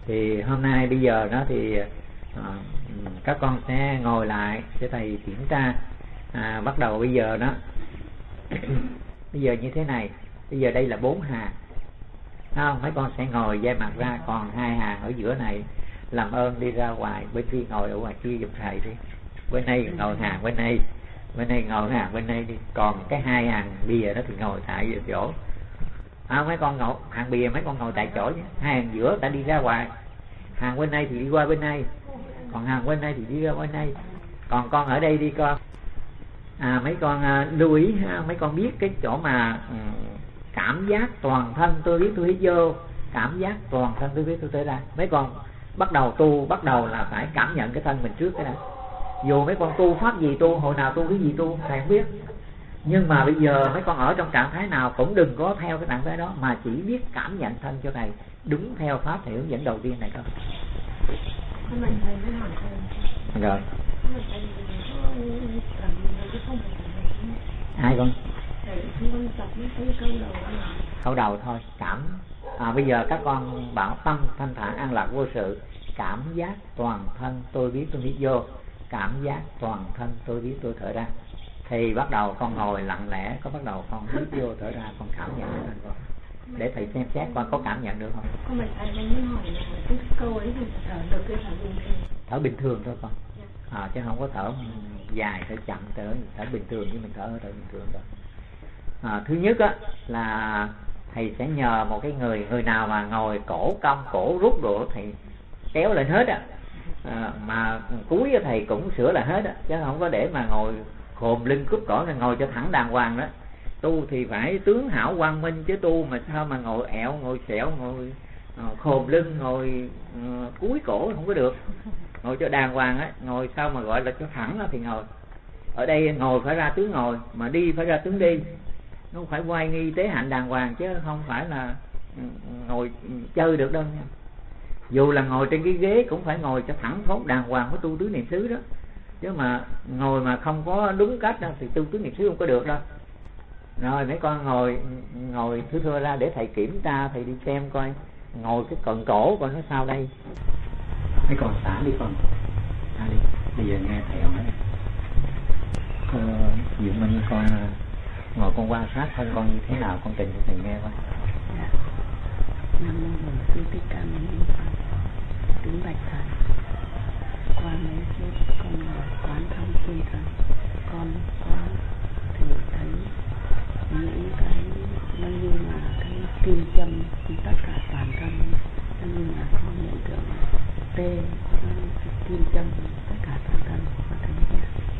Thì hôm nay bây giờ đó thì các con sẽ ngồi lại để thầy kiểm tra. Bắt đầu bây giờ đó bây giờ như thế này, bây giờ đây là 4 hàng, không? Mấy con sẽ ngồi dai mặt ra, còn 2 hàng ở giữa này làm ơn đi ra ngoài, bên kia ngồi ở ngoài kia giùm thầy đi, bên đây ngồi hàng bên đây, bên đây ngồi hàng bên đây đi, còn cái 2 hàng bìa đó thì ngồi tại chỗ. Mấy con ngồi hàng bìa, mấy con ngồi tại chỗ nhé. 2 hàng giữa ta đi ra ngoài, hàng bên đây thì đi qua bên đây, còn hàng bên đây thì đi ra bên đây. Còn con ở đây đi con. Mấy con lưu ý ha, mấy con biết cái chỗ mà cảm giác toàn thân tôi biết tôi hít vô, cảm giác toàn thân tôi biết tôi thở ra. Mấy con bắt đầu tu, bắt đầu là phải cảm nhận cái thân mình trước cái đã. Dù mấy con tu pháp gì tu, hồi nào tu cái gì tu thầy không biết, nhưng mà bây giờ mấy con ở trong trạng thái nào cũng đừng có theo cái trạng thái đó, mà chỉ biết cảm nhận thân cho thầy đúng theo pháp thầy hướng dẫn đầu tiên này thôi. Rồi. Ai con? Câu đầu thôi, cảm. Bây giờ các con bảo tâm thanh thản an lạc vô sự, cảm giác toàn thân tôi biết tôi hít vô, cảm giác toàn thân tôi biết tôi thở ra. Thì bắt đầu con ngồi lặng lẽ, có bắt đầu con hít vô thở ra, con cảm nhận được không? Để thầy xem xét con có cảm nhận được không? Con mình muốn hỏi là cái câu ấy thì thở được cái thở bình thường. Thở bình thường thôi con. Chứ không có thở dài, thở chậm, thở bình thường như mình thở bình thường thôi. Thứ nhất á là thầy sẽ nhờ một cái người nào mà ngồi cổ cong, cổ rút độ thì kéo lên hết á. Mà cúi thầy cũng sửa lại hết á, chứ không có để mà ngồi khồm lưng cúp cổ, là ngồi cho thẳng đàng hoàng đó. Tu thì phải tướng hảo quang minh, chứ tu mà sao mà ngồi ẹo, ngồi xẻo, ngồi khồm lưng, ngồi cúi cổ không có được. Ngồi cho đàng hoàng á, ngồi sao mà gọi là cho thẳng đó thì ngồi. Ở đây ngồi phải ra tướng ngồi, mà đi phải ra tướng đi. Nó không phải quay nghi tế hạnh đàng hoàng, chứ không phải là ngồi chơi được đâu nha. Dù là ngồi trên cái ghế cũng phải ngồi cho thẳng thốt đàng hoàng mới tu tứ niệm xứ đó. Chứ mà ngồi mà không có đúng cách đó, thì tu tứ niệm xứ không có được đâu. Rồi mấy con ngồi thưa ra để thầy kiểm tra, thầy đi xem coi ngồi cái cận cổ coi nó sao đây. Mấy con xả đi con, xả đi. Bây giờ nghe thầy nói Diệu Minh con ngồi con quan sát thân con như thế nào, con trình cho thầy nghe coi. Nam mô Bổn Sư Thích Ca Mâu Ni Phật. Kính bạch thầy, qua mấy kiếp con quán thông tinh thần, con quán thì thấy những cái nó như là cái kim châm tất cả toàn thân, nó như là có hiện tượng tê, kim châm tất cả toàn thân, con thấy vậy.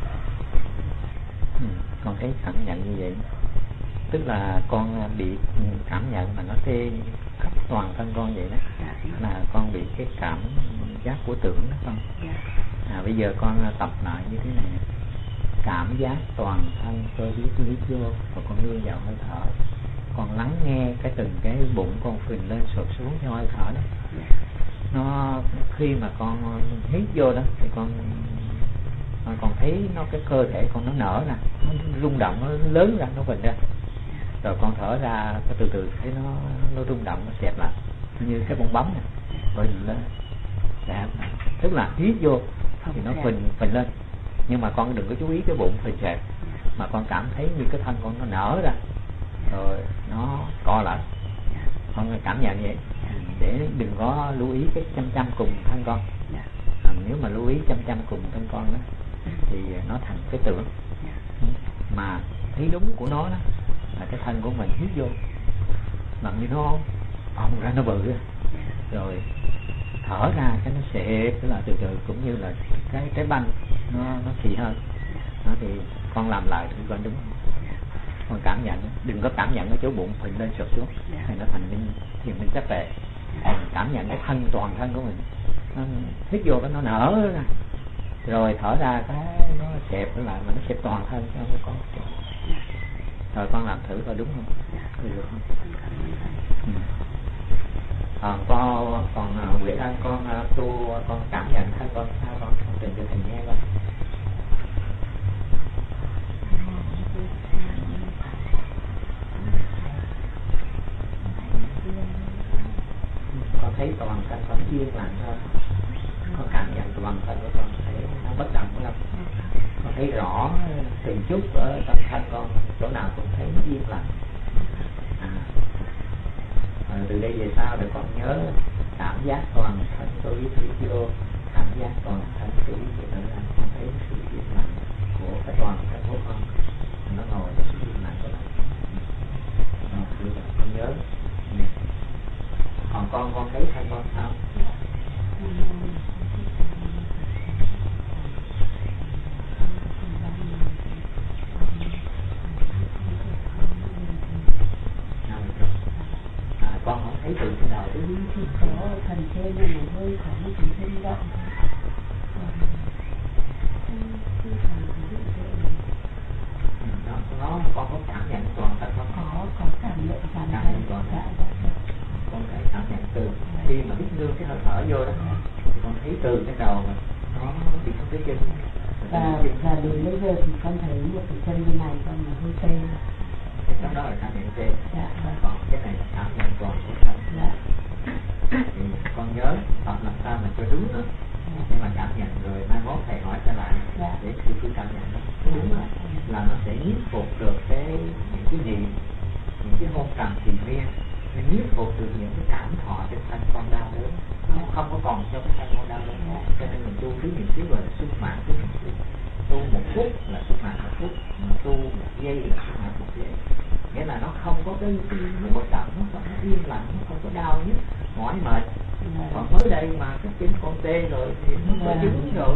Con thấy cảm nhận như vậy, tức là con bị cảm nhận mà nó tê khắp toàn thân con vậy đó. Là con bị cái cảm giác của tưởng đó con. Bây giờ con tập lại như thế này, cảm giác toàn thân tôi biết tôi hít vô, và con đưa vào hơi thở, con lắng nghe cái từng cái bụng con phình lên sụt xuống theo hơi thở đó. Nó khi mà con hít vô đó thì con thấy nó cái cơ thể con nó nở ra, nó rung động, nó lớn ra, nó phình ra. Rồi con thở ra từ từ thấy nó rung động, nó xẹp lại như cái bong bóng này, phình lên. Tức là hít vô thì nó phình lên, nhưng mà con đừng có chú ý cái bụng phình xẹp, mà con cảm thấy như cái thân con nó nở ra rồi nó co lại. Con cảm nhận vậy, để đừng có lưu ý cái chăm cùng thân con. Nếu mà lưu ý chăm cùng thân con đó thì nó thành cái tưởng. Mà thấy đúng của nó đó là cái thân của mình hít vô làm như nó ong ra, nó bự ra, rồi thở ra cái nó xẹp, tức là từ từ, cũng như là cái trái banh nó xì hơn đó. Thì con làm lại thì con đúng, con cảm nhận, đừng có cảm nhận ở chỗ bụng phình lên sụp xuống, thì nó thành thiền minh chấp về. Cảm nhận cái thân, toàn thân của mình, nó hít vô cái nó nở ra, rồi thở ra cái nó xẹp lại, mà nó xẹp toàn thân chứ không có. Rồi con làm thử coi đúng không? Được không? Còn Nguyễn Anh, con tu, con cảm nhận thân con sao con trình cho thầy nghe coi. Con thấy toàn thân con yên lặng thôi, con cảm nhận toàn thân của con thấy nó bất động lắm, con thấy rõ từng chút ở trong thân con, chỗ nào cũng thấy nó yên lặng. Từ đây về sau thì con nhớ cảm giác toàn thân tôi biết vô, cảm giác toàn thân tôi biết là con thấy sự yên lặng của cái toàn thân của con, nó ngồi cái sự yên lặng của nó. Con nhớ. Còn con thấy thân con sao? Con không thấy từ khi nào đến thì có thần trên là một hơi có một cái rung động, nó con có cảm nhận toàn thân con có cảm nhận toàn thân. Con thấy cảm nhận từ khi mà hít nương cái hơi thở vô đó, con thấy từ cái đầu mà nó đi xuống tới chân, và đến bây giờ thì con thấy một cái chân như này con là hơi tê. Cái đó là cảm nhận tê. Còn cái này là cảm nhận toàn của thân. Thì con nhớ tập làm sao mà cho đúng nữa. Nhưng mà cảm nhận rồi mai mốt thầy hỏi trở lại để cứ cảm nhận đó đúng là nó sẽ nhiếp phục được những cái niệm, những cái hôn trầm thì miên, nó nhiếp phục được những cái cảm thọ trên thân con đau đớn, nó không có còn cho cái thân con đau đớn. Cho nên mình tu cứ những cái gọi là sung mãn, tu một phút là sung mãn một phút, mà tu một giây là sung mãn một giây. Nghĩa là nó không có cái bất động, nó yên lặng, nó không có đau nhức, mỏi mệt. Còn mới đây mà cái chân con tê rồi thì nó có chứng rồi,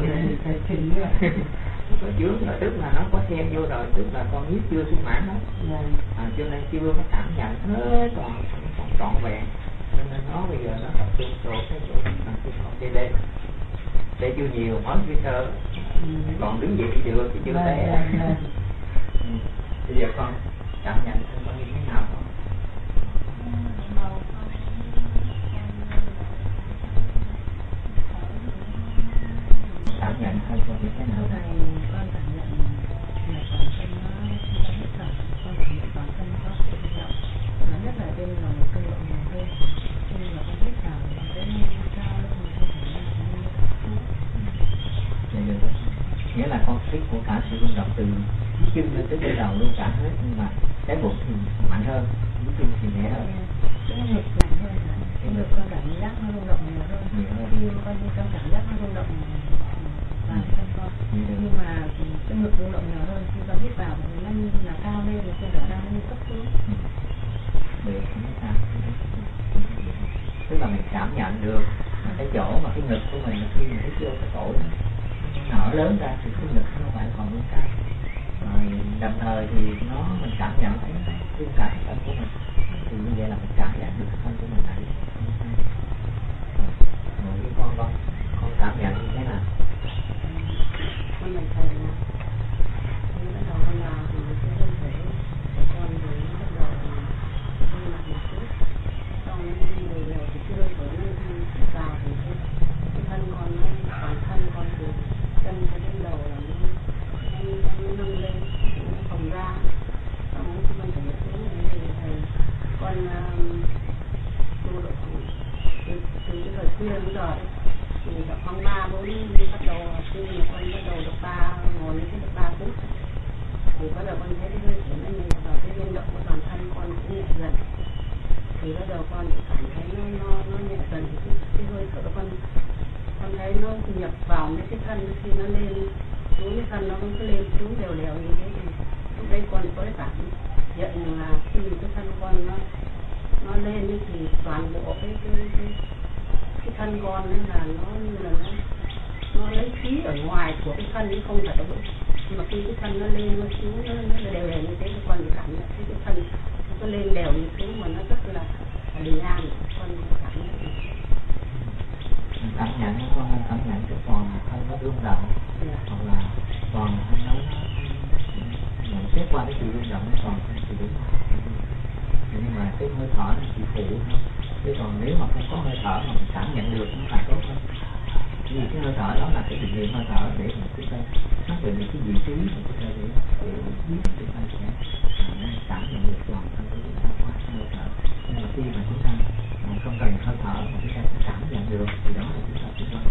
có chướng rồi, tức là nó có xen vô rồi, tức là con nhiếp chưa sung mãn đó. Cho nên chưa có cảm nhận hết trọn vẹn, cho nên nó bây giờ nó tập trung chỗ cái con tê đê tê chưa nhiều, mới chưa sơ, còn đứng dậy thì được thì chưa tê. Bây giờ con cảm nhận con như thế nào không? Cảm nhận thân con như thế nào? Con cảm nhận là toàn thân nó hít thở, con cảm nhận toàn thân có sự động, nó nhất là bên lòng cơ động nhiều hơn. Khi mà con hít thở đến cao lên thì con cảm nhận nó nghĩa là con thích của cả sự rung động từ chân lên tới cái đầu luôn cả hết, nhưng mà cái bụng thì mạnh hơn, cái chân thì nhẹ hơn. Cái ngực mạnh hơn hả? Cái ngực con cảm giác nó rung động nhiều hơn. Khi con cảm giác nó rung động vào thân con. Nhưng mà cái ngực rung động nhiều hơn, khi con hít vào thì nó như là cao lên, thì con cảm giác nó như cấp xuống. Tức là mình cảm nhận được cái chỗ mà cái ngực của mình khi mình hít vô cái phổi nở lớn ra thì cái ngực nó phải còn luôn cao. Rồi đồng thời thì mình cảm nhận thấy cái thân của mình, thì như vậy là mình cảm nhận được thân của mình này. Rồi cái con cảm nhận như thế nào? Con này thầy là bắt đầu con vào thì cái thân thể của con thì bắt đầu hơi nặng một chút, xong rồi đều thì cái hơi thở nó vào thì cái thân con nó toàn thân con từ chân cho đến đầu là nó nâng lên, nó phồng ra, xong rồi con phải nhớ xuống này thầy con tu độ từ cái thời xưa đến giờ thì khoảng 3-4 bắt đầu khi mà con bắt đầu được ngồi lên cái được 3 phút thì bắt đầu con thấy cái hơi thở nó nhẹ vào cái biến động của toàn thân con cũng nhẹ dần, thì bắt đầu con cảm thấy nó nhẹ dần, cái hơi thở con thấy nó nhập vào mấy cái thân, khi nó lên xuống cái thân nó cũng cứ lên xuống đều đều như thế, thì lúc đấy con có cái cảm nhận là khi cái thân con nó lên thì toàn bộ cái thân con ấy là nó như là nó lấy khí ở ngoài của cái thân chứ không phải đâu, nhưng mà khi cái thân nó lên nó xuống nó đều đều như thế thì con cảm nhận cái thân nó lên đều như thế mà nó rất là bình an, con cảm nhận con cảm nhận cái toàn thân nó rung động, hoặc là toàn thân nó nhận xét qua cái sự rung động nó toàn thân thì đúng, nhưng mà cái hơi thở nó chỉ phụ thôi, chứ còn nếu mà không có hơi thở mà mình cảm nhận được nó là tốt hơn. Vì cái hơi thở đó là cái định lượng hơi thở để mình chúng ta xác định những cái vị trí mà chúng ta để biết chúng ta sẽ cảm nhận được toàn thân của chúng ta qua hơi thở. Nhưng mà khi mà chúng ta không cần hơi thở mà chúng ta sẽ cảm nhận được thì đó là chúng ta chỉ có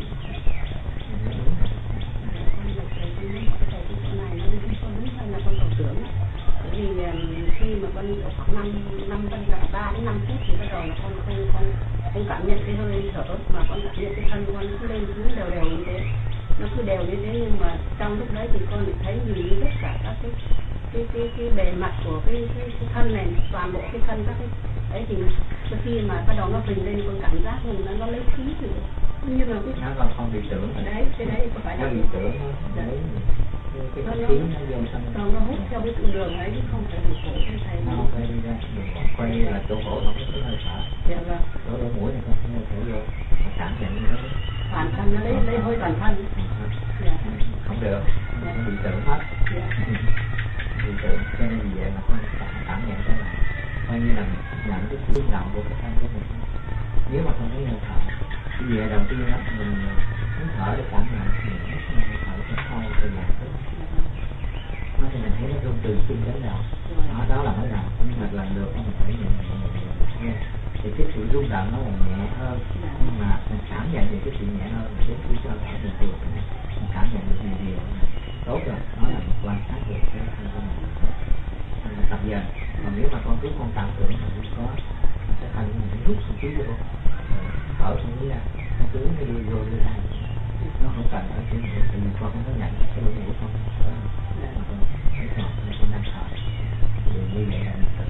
bởi vì khi mà con khoảng 3 đến 5 phút thì bắt đầu là con không cảm nhận cái hơi thở mà con cảm nhận cái thân con cứ lên xuống đều đều như thế, nó cứ đều như thế, nhưng mà trong lúc đấy thì con thấy nhìn tất cả các cái bề mặt của cái thân này, toàn bộ cái thân các cái đấy, thì khi mà bắt đầu nó phình lên con cảm giác nó lấy khí rồi, như là cái nó còn không bị tưởng đấy, cái đấy có phải là bị tưởng đấy. Cái khí nó vô thân nó hút theo cái con đường ấy chứ không phải đường cổ như thầy nó không phải đi ra đường quay là chỗ cổ nó có hơi thở. Dạ vâng. Chỗ lỗ mũi này con hơi thở vô mà cảm nhận nó toàn thân nó lấy hơi toàn thân. Dạ. Không được, nó bị tưởng hết. Dạ. Bị tưởng cho nên vì vậy mà con cảm nhận thế này coi như là nhận cái biến động của cái thân của mình. Nếu mà con thấy hơi thở thì về đầu tiên đó mình muốn thở để cảm nhận thì mình thở sẽ sâu từ dạng tới nó thì mình thấy nó rung từ chân đến đầu đó là mới đầu, nhưng mà lần lượt mình phải nhận nghe thì cái sự rung động nó là nhẹ hơn, nhưng mà mình cảm nhận được cái sự nhẹ hơn đến khi cho thở bình thường này mình cảm nhận được nhiều tốt rồi, đó là mình quan sát được cái thân của mình tập dần. Còn nếu mà con cứ con cảm tưởng mà không có cái thân mình rút một chút vô thở không biết ra nó cứ đưa vô đưa ra, nó không cần ở trên mũi, tại vì con không có nhận cái lỗ mũi con thở thấy còn con đang thở thì như vậy là mình tự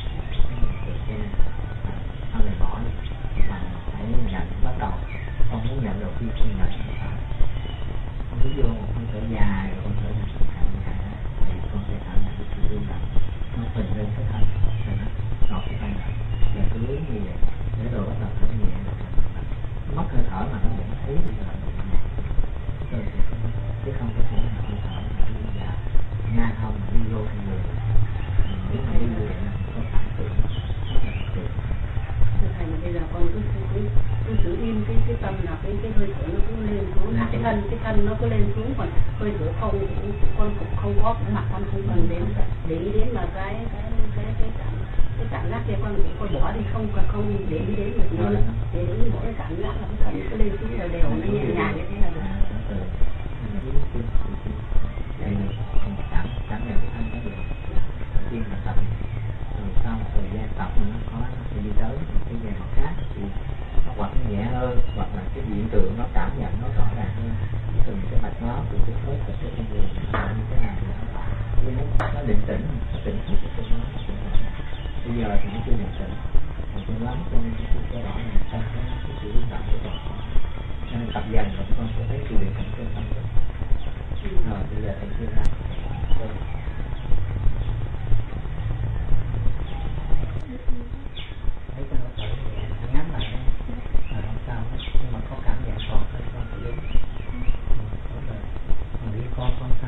sau này bỏ đi mà phải nhận bắt đầu con muốn nhận đầu tiên con nhận thở, con cứ vô một hơi thở dài rồi con thở ra cảm nhận thì con sẽ cảm nhận được sự rung động nó phình lên cái thân rồi nó ngọt cái thân và cứ như vậy để rồi bắt đầu thở nhẹ mất hơi thở mà nó vẫn thấy được là chứ không có thể nào hơi thở mà đi ra nha không mà đi vô trong người, nếu mà đi vô là có cảm tưởng rất là tuyệt. Thầy mà bây giờ con cứ giữ im cái tâm là cái hơi thở nó cứ lên xuống, cái thân nó cứ lên xuống, còn hơi thở không con không có mặt con không cần đến để ý đến mà cái cảm giác kia con bỏ đi, không để ý đến được nữa, để ý mỗi cái cảm giác là cái thân cứ lên xuống đều đều nó nhẹ nhàng như thế là được. Cảm nhận cái thân nó được đầu tiên là tập, rồi sau một thời gian tập nó sẽ đi tới một cái về mặt khác thì nó hoặc nó nhẹ hơn, hoặc là cái hiện tượng nó cảm nhận nó rõ ràng hơn, từng cái mạch máu, từng cái khớp ở trên người như thế nào thì nó định tĩnh, nó tỉnh thức ở trên nó. Bây giờ thì nó chưa định tĩnh mà chưa lắm, cho nên cái cơ rõ là trong cái sự rung động của con, cho nên tập dần rồi con sẽ thấy sự định tĩnh trên thân rồi. Rồi bây giờ thầy chia ra thấy cái hơi thở nhẹ ngắn lại không sao, nhưng mà có cảm nhận còn hơi con phải đúng còn đi con sao thầy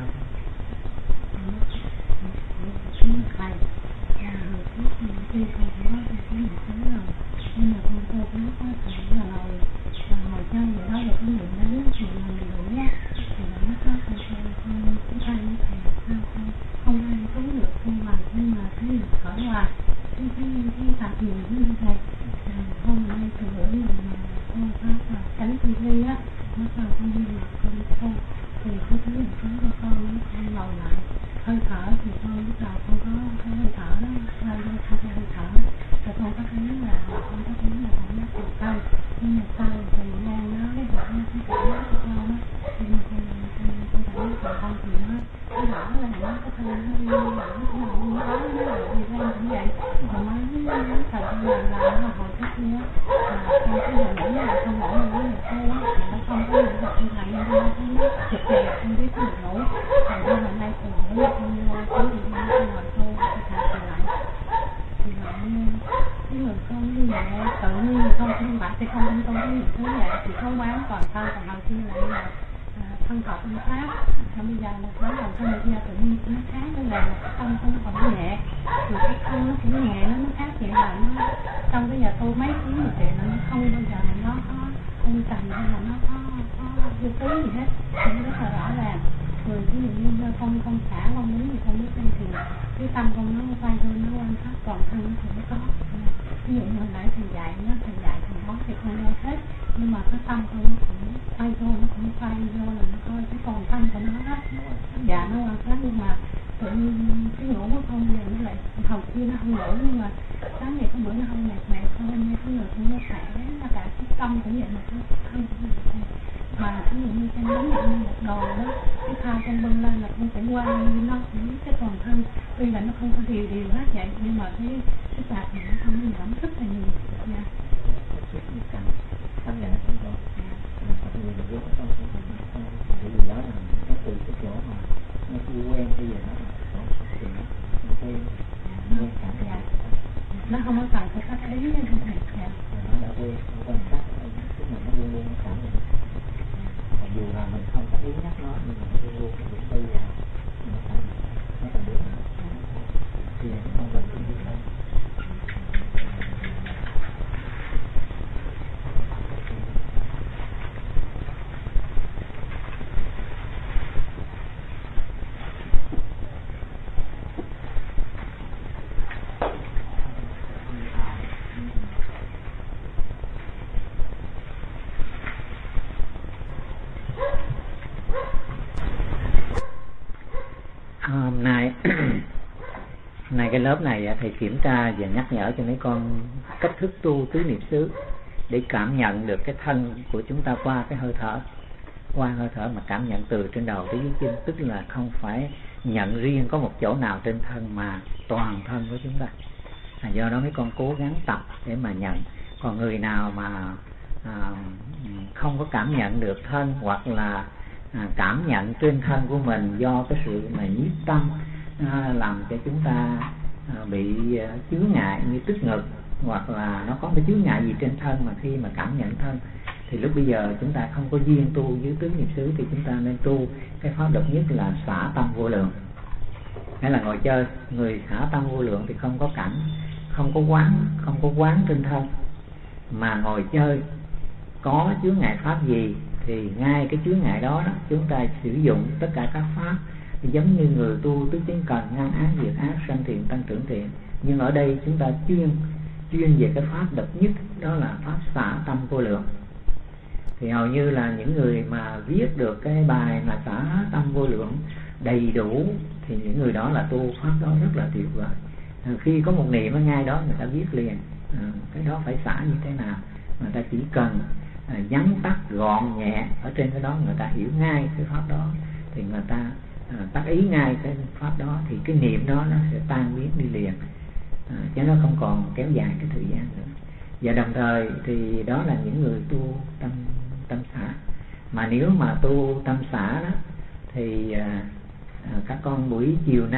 là hồi trước khi con có cái một cái rồi, nhưng mà con tôi cũng có thể là ngồi chơi vậy đó, rồi cái miệng đấy thì mình đủ á thì nó có con cũng thay với thầy sao không ai cứu được con vào, nhưng mà thấy mình thở hoài cái tập nhiều với thầy hôm nay từ bữa mà con pháp là tránh thi thi á, nó sao con đi mặt con thì cái thứ là sống cho con ngồi lại hơi thở thì con lúc đầu con có cái hơi thở đó hơi hơi thở rồi con có thấy là cảm giác từ sâu, nhưng mà sau thì nghe nó cái rõ cái cảm giác của con á, nhưng mà con cảm giác của con thì nó rõ là nó cái thân nó đi nó là đi ra cũng vậy, còn nó thời gian là hồi trước kia là con cái lần nghĩ là con ngủ với người cô á, nó không có những vật như này, nên nó chụp đẹp không biết có được ngủ, rồi đây là nay từ ngủ con cứ đi ra ngồi cô cái thả lại thì cái người con như vậy tự nhiên con không bạn thì không con cái thứ vậy thì không bán còn thân, còn hồi kia lại là thân thọ thân pháp, còn bây giờ là đó là thân bây giờ tự nhiên nó khác, nó là một thân không còn nhẹ, rồi cái thân nó cũng nhẹ, nó khác vậy là nó trong cái giờ tu mấy tiếng một chuyện là nó không bao giờ nó có không trầm hay là nó có vô tí gì hết, cũng rất là rõ ràng. Rồi ví dụ như con xả con muốn thì con biết đây thì cái tâm con nó quay thôi, nó quan sát toàn thân nó cũng có ví dụ hồi nãy thầy dạy thì nói thì con nghe hết, nhưng mà cái tâm con nó cũng quay vô là nó coi cái còn tâm của nó hết. Dạ nó quan sát, nhưng mà tự nhiên cái ngủ của con giờ nó lại hồi kia nó không ngủ, nhưng mà sáng ngày có bữa nó không mệt con nghe cái người cũng nó khỏe, nó cả cái tâm cũng vậy mà cái thân mà ví dụ như con giống như một đồ đó, cái thao con bưng lên là con phải quay nó cũng cái toàn thân, tuy là nó không có đều hết vậy, nhưng mà cái sạc này nó không có giảm rất là nhiều. Dạ. Cảm nhận không có. Tại vì mình biết không cái gì đó là nó từ cái chỗ mà nó chưa quen, bây giờ nó thì nó quen cảm nhận. Nó không có cần phải cách ý như thế này. Dạ. Nó đã quen cách, tức là nó luôn cảm nhận. Dù là mình không có ý nhắc nó, nhưng mà nó luôn những bây giờ nó cảm nhận, nó là đúng. Thì nó không cần phải đi đâu. Hôm nay cái lớp này thầy kiểm tra và nhắc nhở cho mấy con cách thức tu tứ niệm xứ để cảm nhận được cái thân của chúng ta qua cái hơi thở, mà cảm nhận từ trên đầu tới dưới chân, tức là không phải nhận riêng có một chỗ nào trên thân mà toàn thân của chúng ta. Do đó mấy con cố gắng tập để mà nhận. Còn người nào mà không có cảm nhận được thân, hoặc là cảm nhận trên thân của mình do cái sự mà nhiếp tâm làm cho chúng ta bị chướng ngại như tức ngực, hoặc là nó có cái chướng ngại gì trên thân mà khi mà cảm nhận thân, thì lúc bây giờ chúng ta không có duyên tu dưới tứ niệm xứ, thì chúng ta nên tu cái pháp độc nhất là xả tâm vô lượng. Hay là ngồi chơi, người xả tâm vô lượng thì không có cảnh, không có quán trên thân, mà ngồi chơi có chướng ngại pháp gì thì ngay cái chướng ngại đó chúng ta sử dụng tất cả các pháp, giống như người tu tứ chánh cần, ngăn ác diệt ác, sanh thiện tăng trưởng thiện. Nhưng ở đây chúng ta chuyên về cái pháp độc nhất, đó là pháp xả tâm vô lượng. Thì hầu như là những người mà viết được cái bài mà xả tâm vô lượng đầy đủ thì những người đó là tu pháp đó rất là tuyệt vời. Khi có một niệm ở ngay đó người ta viết liền cái đó phải xả như thế nào, người ta chỉ cần nhắn tắt gọn nhẹ ở trên cái đó, người ta hiểu ngay cái pháp đó, thì người ta tác ý ngay cái pháp đó, thì cái niệm đó nó sẽ tan biến đi liền, chứ nó không còn kéo dài cái thời gian nữa. Và đồng thời thì đó là những người tu tâm xả. Mà nếu mà tu tâm xả đó thì các con buổi chiều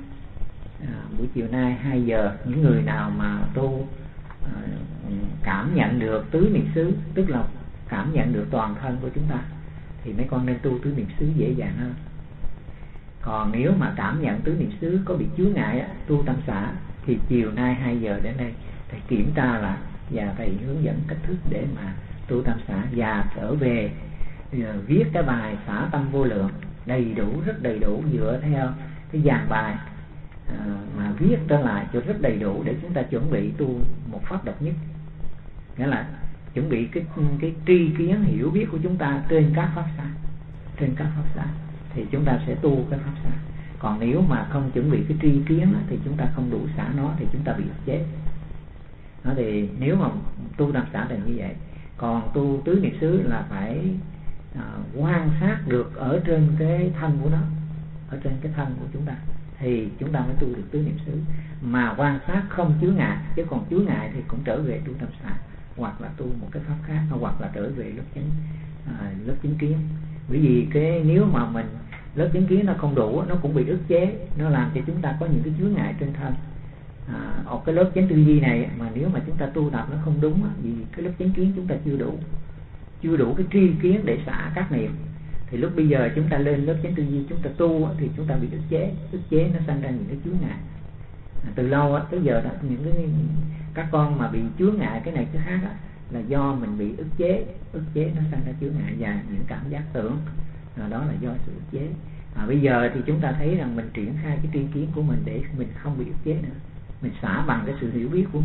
nay 2 giờ, những người nào mà tu cảm nhận được tứ niệm xứ, tức là cảm nhận được toàn thân của chúng ta, thì mấy con nên tu tứ niệm xứ dễ dàng hơn. Còn nếu mà cảm nhận tứ niệm xứ có bị chướng ngại tu tâm xả, thì chiều nay 2 giờ đến đây thầy kiểm tra lại và thầy hướng dẫn cách thức để mà tu tâm xả, và trở về viết cái bài xả tâm vô lượng đầy đủ, rất đầy đủ, dựa theo cái dàn bài mà viết trở lại cho rất đầy đủ, để chúng ta chuẩn bị tu một pháp độc nhất. Nghĩa là chuẩn bị cái tri kiến hiểu biết của chúng ta trên các pháp xả, thì chúng ta sẽ tu cái pháp xả. Còn nếu mà không chuẩn bị cái tri kiến thì chúng ta không đủ xả nó, thì chúng ta bị ức chế. Thì nếu mà tu tâm xả là như vậy. Còn tu tứ niệm xứ là phải quan sát được ở trên cái thân của nó, ở trên cái thân của chúng ta, thì chúng ta mới tu được tứ niệm xứ. Mà quan sát không chướng ngại, chứ còn chướng ngại thì cũng trở về tu tâm xả, hoặc là tu một cái pháp khác, hoặc là trở về lớp chánh kiến. Bởi vì nếu mà mình lớp chánh kiến nó không đủ, nó cũng bị ức chế, nó làm cho chúng ta có những cái chướng ngại trên thân. Ở cái lớp chánh tư duy này mà nếu mà chúng ta tu tập nó không đúng, vì cái lớp chánh kiến chúng ta chưa đủ cái tri kiến để xả các niệm, thì lúc bây giờ chúng ta lên lớp chánh tư duy chúng ta tu thì chúng ta bị ức chế nó sinh ra những cái chướng ngại. Từ lâu tới giờ đó, những các con mà bị chướng ngại cái này cái khác là do mình bị ức chế nó sinh ra chướng ngại và những cảm giác tưởng, đó là do sự ức chế. Bây giờ thì chúng ta thấy rằng mình triển khai cái tri kiến của mình để mình không bị ức chế nữa, mình xả bằng cái sự hiểu biết của mình,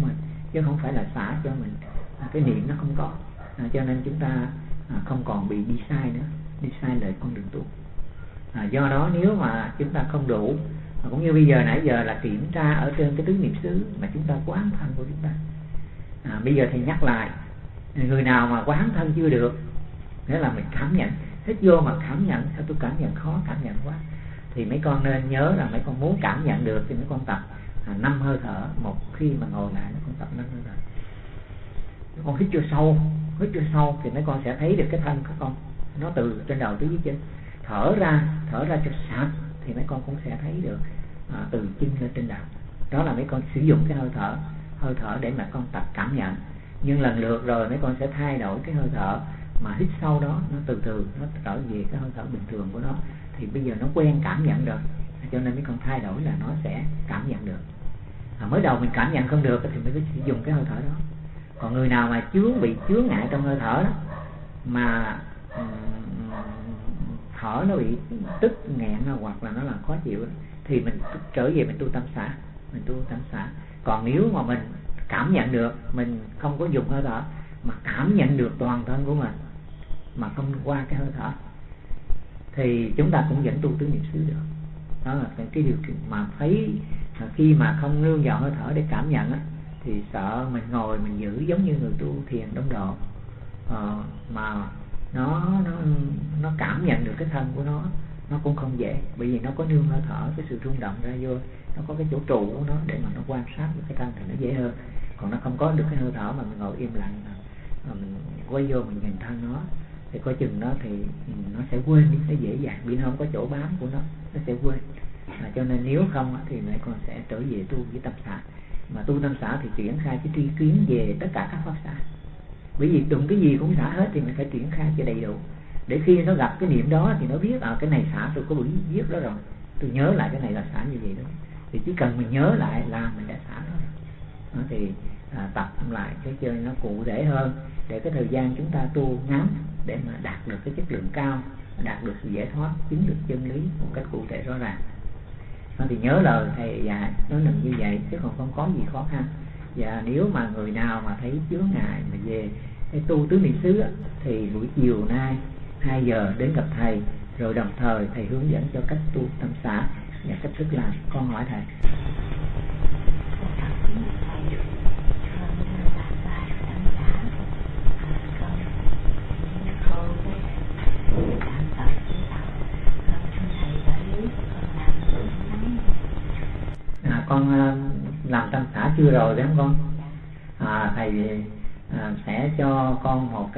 chứ không phải là xả cho mình cái niệm nó không có. Cho nên chúng ta không còn bị đi sai nữa, đi sai lời con đường tu. Do đó nếu mà chúng ta không đủ, cũng như bây giờ nãy giờ là kiểm tra ở trên cái tứ niệm xứ mà chúng ta quán thân của chúng ta. Bây giờ thầy nhắc lại, người nào mà quán thân chưa được, nghĩa là mình cảm nhận, hít vô mà cảm nhận, sao tôi cảm nhận khó, cảm nhận quá, thì mấy con nên nhớ là mấy con muốn cảm nhận được thì mấy con tập 5 hơi thở. Một khi mà ngồi lại mấy con tập 5 hơi thở, mấy con hít vô sâu thì mấy con sẽ thấy được cái thân của con nó từ trên đầu tới dưới chân. Thở ra cho sạch thì mấy con cũng sẽ thấy được từ chân lên trên đầu. Đó là mấy con sử dụng cái hơi thở để mà con tập cảm nhận. Nhưng lần lượt rồi mấy con sẽ thay đổi cái hơi thở mà hít sâu đó, nó từ từ nó trở về cái hơi thở bình thường của nó. Thì bây giờ nó quen cảm nhận rồi, cho nên mấy con thay đổi là nó sẽ cảm nhận được. Mới đầu mình cảm nhận không được thì mới phải sử dụng cái hơi thở đó. Còn người nào mà bị chướng ngại trong hơi thở đó, mà thở nó bị tức nghẹn hoặc là nó làm khó chịu, thì mình trở về mình tu tâm xả. Còn nếu mà mình cảm nhận được, mình không có dùng hơi thở mà cảm nhận được toàn thân của mình mà không qua cái hơi thở, thì chúng ta cũng vẫn tu tứ niệm xứ được. Đó là cái điều kiện mà thấy khi mà không nương vào hơi thở để cảm nhận thì sợ mình ngồi mình giữ giống như người tu thiền đông độ, mà nó cảm nhận được cái thân của nó cũng không dễ, bởi vì nó có nương hơi thở, cái sự rung động ra vô, nó có cái chỗ trụ của nó để mà nó quan sát được cái thân thì nó dễ hơn. Còn nó không có được cái hơi thở mà mình ngồi im lặng mà mình quay vô mình nhìn thân nó thì coi chừng nó thì nó sẽ quên đi, nó dễ dàng vì nó không có chỗ bám của nó sẽ quên. Cho nên nếu không thì mấy con sẽ trở về tu với tâm xả. Mà tu tâm xả thì triển khai cái tri kiến về tất cả các pháp xả, bởi vì đụng cái gì cũng xả hết thì mình phải triển khai cho đầy đủ, để khi nó gặp cái niệm đó thì nó biết cái này xả, tôi có biết đó rồi, tôi nhớ lại cái này là xả như vậy đó. Thì chỉ cần mình nhớ lại là mình đã xả đó. Thì tập lại cái chơi nó cụ thể hơn, để cái thời gian chúng ta tu ngắn để mà đạt được cái chất lượng cao, đạt được sự giải thoát, chứng được chân lý một cách cụ thể rõ ràng. Thì nhớ lời thầy dạy nó là như vậy chứ còn không có gì khó khăn. Và nếu mà người nào mà thấy chướng ngại mà về cái tu tứ niệm xứ thì buổi chiều nay 2 giờ đến gặp thầy, rồi đồng thời thầy hướng dẫn cho cách tu tâm xả và cách thức làm. Con hỏi thầy. Con làm tâm xả chưa rồi đấy không con? Thầy sẽ cho con một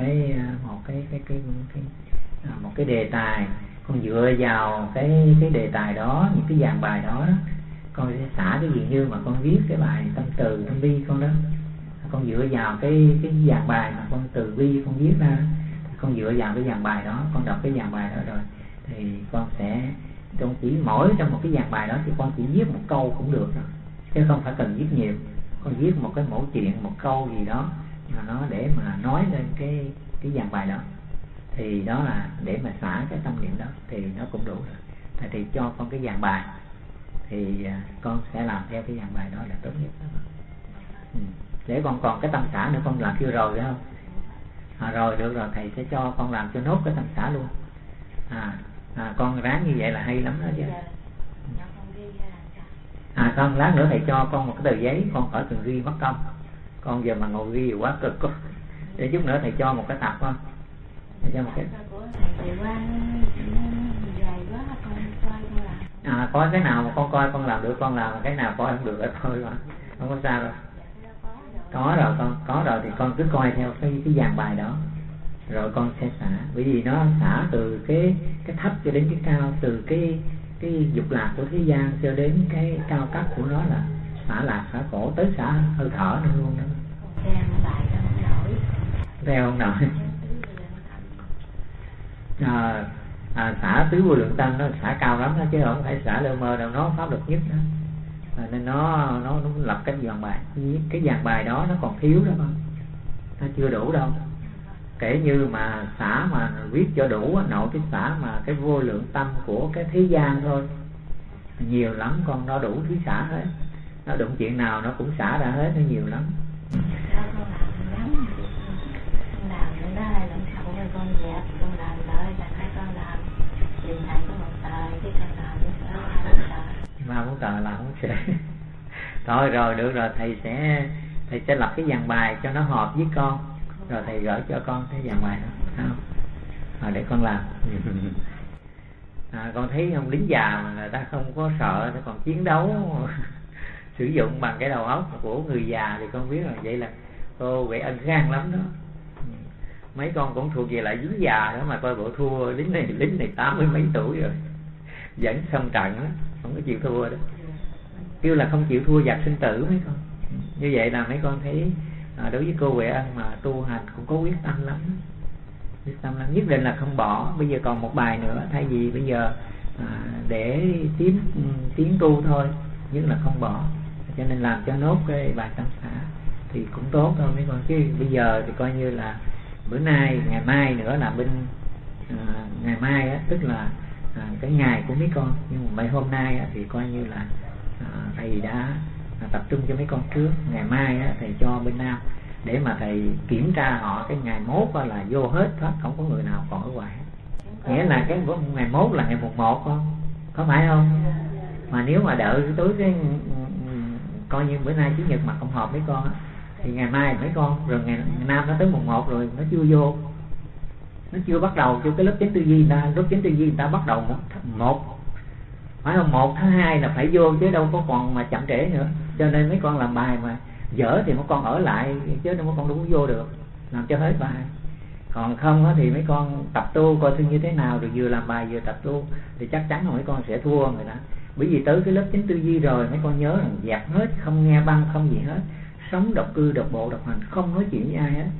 cái đề tài. Con dựa vào cái đề tài đó, những cái dàn bài đó, con sẽ xả cái gì như mà con viết cái bài tâm từ tâm bi con đó. Con dựa vào cái dàn bài mà con từ bi con viết ra, con dựa vào cái dàn bài đó, con đọc cái dàn bài đó rồi thì con chỉ mỗi trong một cái dàn bài đó thì con chỉ viết một câu cũng được rồi, chứ không phải cần viết nhiều. Con viết một cái mẫu chuyện, một câu gì đó mà nó để mà nói lên cái dàn bài đó, thì đó là để mà xả cái tâm niệm đó thì nó cũng đủ rồi. Thì cho con cái dàn bài thì con sẽ làm theo cái dàn bài đó là tốt nhất đó. Để con còn cái tâm xả nữa con làm chưa rồi phải không? Rồi được rồi, thầy sẽ cho con làm cho nốt cái tâm xả luôn. Con ráng như vậy là hay lắm đó chứ. Con lát nữa thầy cho con một cái tờ giấy, con khỏi từng ghi mất công. Con giờ mà ngồi ghi quá cực quá. Để chút nữa thầy cho một cái tập không? Thầy cho một cái. Có cái nào mà con coi con làm được con làm, cái nào coi không được là thôi mà không có sao đâu. Có rồi thì con cứ coi theo cái dàn bài đó rồi con sẽ xả, bởi vì nó xả từ cái thấp cho đến cái cao, từ cái dục lạc của thế gian cho đến cái cao cấp của nó là xả lạc, xả khổ, tới xả hơi thở nữa luôn đó. Theo không nổi. Xả tứ vô lượng tâm nó xả cao lắm đó, chứ không phải xả lơ mơ đâu, nó pháp luật nhất đó. Nên nó lập cái dàn bài, cái dàn bài đó nó còn thiếu đó con, nó chưa đủ đâu. Kể như mà xả mà viết cho đủ, nội cái xả mà cái vô lượng tâm của cái thế gian thôi nhiều lắm con, nó đủ thứ xả hết. Nó đụng chuyện nào nó cũng xả ra hết, nó nhiều lắm. con làm những đó là lần sau rồi con dẹp, con làm đợi là hai con làm trình thành có một tờ, cái con làm nó sẽ làm mà muốn tờ là không sẽ. Thôi rồi được rồi, thầy sẽ lập cái dàn bài cho nó hợp với con, rồi thầy gửi cho con cái dàn bài đó, không? Để con làm. Con thấy không, lính già mà người ta không có sợ, nó còn chiến đấu sử dụng bằng cái đầu óc của người già thì con biết rồi. Vậy là cô Huệ Ân gan lắm đó. Mấy con cũng thuộc về lại lính già đó mà coi bộ thua lính này 80 mấy tuổi rồi, vẫn xông trận đó, không có chịu thua đó. Kêu là không chịu thua giặc sinh tử mấy con. Như vậy là mấy con thấy đối với cô Huệ Ân mà tu hành cũng có quyết tâm lắm. Quyết tâm lắm, nhất định là không bỏ. Bây giờ còn một bài nữa, thay vì bây giờ để tiến tu thôi, nhưng là không bỏ, cho nên làm cho nốt cái bài tam xả thì cũng tốt thôi mấy con. Chứ bây giờ thì coi như là bữa nay, ngày mai nữa là bên ngày mai á, tức là cái ngày của mấy con, nhưng mà mấy hôm nay á, thì coi như là thầy đã tập trung cho mấy con trước. Ngày mai á, thầy cho bên Nam để mà thầy kiểm tra họ, cái ngày mốt là vô hết, không có người nào còn ở ngoài. Nghĩa là cái ngày mốt là ngày mùng 1 con, có phải không? Mà nếu mà đợi tới cái coi như bữa nay chủ nhật mà không hợp mấy con á, thì ngày mai mấy con, rồi ngày Nam nó tới mùng 1 rồi nó chưa vô, nó chưa bắt đầu cho cái lớp chánh tư duy lớp chánh tư duy người ta bắt đầu một phải không, 1 tháng 2 là phải vô chứ đâu có còn mà chậm trễ nữa. Cho nên mấy con làm bài mà dở thì mấy con ở lại, chứ mấy con đâu có vô được, làm cho hết bài. Còn không thì mấy con tập tu coi như thế nào, rồi vừa làm bài vừa tập tu thì chắc chắn là mấy con sẽ thua người ta. Bởi vì tới cái lớp chánh tư duy rồi mấy con nhớ là dẹp hết, không nghe băng, không gì hết, sống độc cư, độc bộ, độc hành, không nói chuyện với ai hết.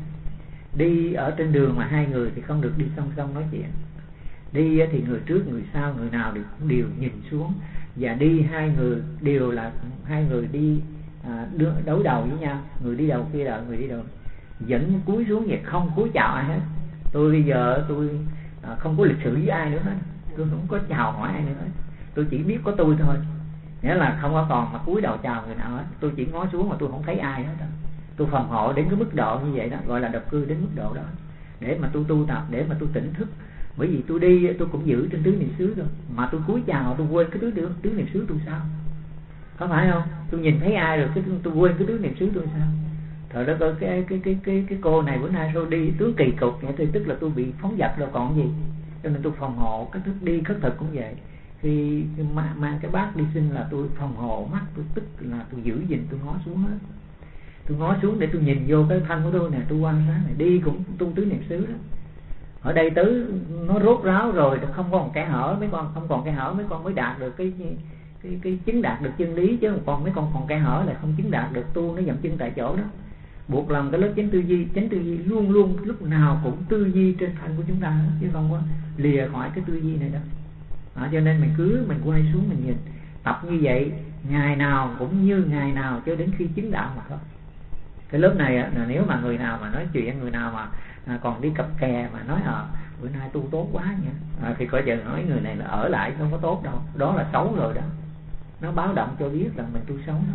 Đi ở trên đường mà 2 người thì không được đi song song nói chuyện. Đi thì người trước người sau, người nào đều nhìn xuống, và đi 2 người đều là 2 người đi đối đầu với nhau, người đi đầu kia đợi người đi đầu, vẫn cúi xuống vậy, không cúi chào ai hết. Tôi bây giờ tôi không có lịch sự với ai nữa hết, tôi không có chào hỏi ai nữa hết, tôi chỉ biết có tôi thôi. Nghĩa là không có còn mà cúi đầu chào người nào hết, tôi chỉ ngó xuống mà tôi không thấy ai hết. Tôi phòng hộ đến cái mức độ như vậy đó, gọi là độc cư đến mức độ đó, để mà tôi tu tập, để mà tôi tỉnh thức. Bởi vì tôi đi tôi cũng giữ trên tứ niệm xứ rồi, mà tôi cúi chào tôi quên cái tứ niệm xứ tôi sao? Có phải không? Tôi nhìn thấy ai rồi tôi quên cái tứ niệm xứ tôi sao? Thời đó coi cái cô này bữa nay rồi đi tướng kỳ cục vậy thì tức là tôi bị phóng dật rồi còn gì. Cho nên tôi phòng hộ, cái thức đi khất thực cũng vậy. Khi mang cái bát đi xin là tôi phòng hộ mắt, tôi tức là tôi giữ gìn, tôi ngó xuống hết. Tôi ngó xuống để tôi nhìn vô cái thân của tôi nè, tôi quan sát này, đi cũng tu tứ niệm xứ đó. Ở đây tứ nó rốt ráo rồi, không còn kẽ hở mấy con, không còn kẽ hở mấy con mới đạt được cái chứng đạt được chân lý, chứ còn mấy con còn kẽ hở là không chứng đạt được, tu nó dậm chân tại chỗ đó. Buộc lòng cái lớp chánh tư duy luôn luôn lúc nào cũng tư duy trên thân của chúng ta, chứ không có lìa khỏi cái tư duy này đâu. Cho nên mình quay xuống mình nhìn, tập như vậy ngày nào cũng như ngày nào cho đến khi chứng đạo mà thôi. Cái lớp này là nếu mà người nào mà nói chuyện, người nào mà còn đi cặp kè mà nói bữa nay tu tốt quá nha, thì coi chừng nói người này là ở lại không có tốt đâu, đó là xấu rồi đó, nó báo động cho biết rằng mình tu xấu đó.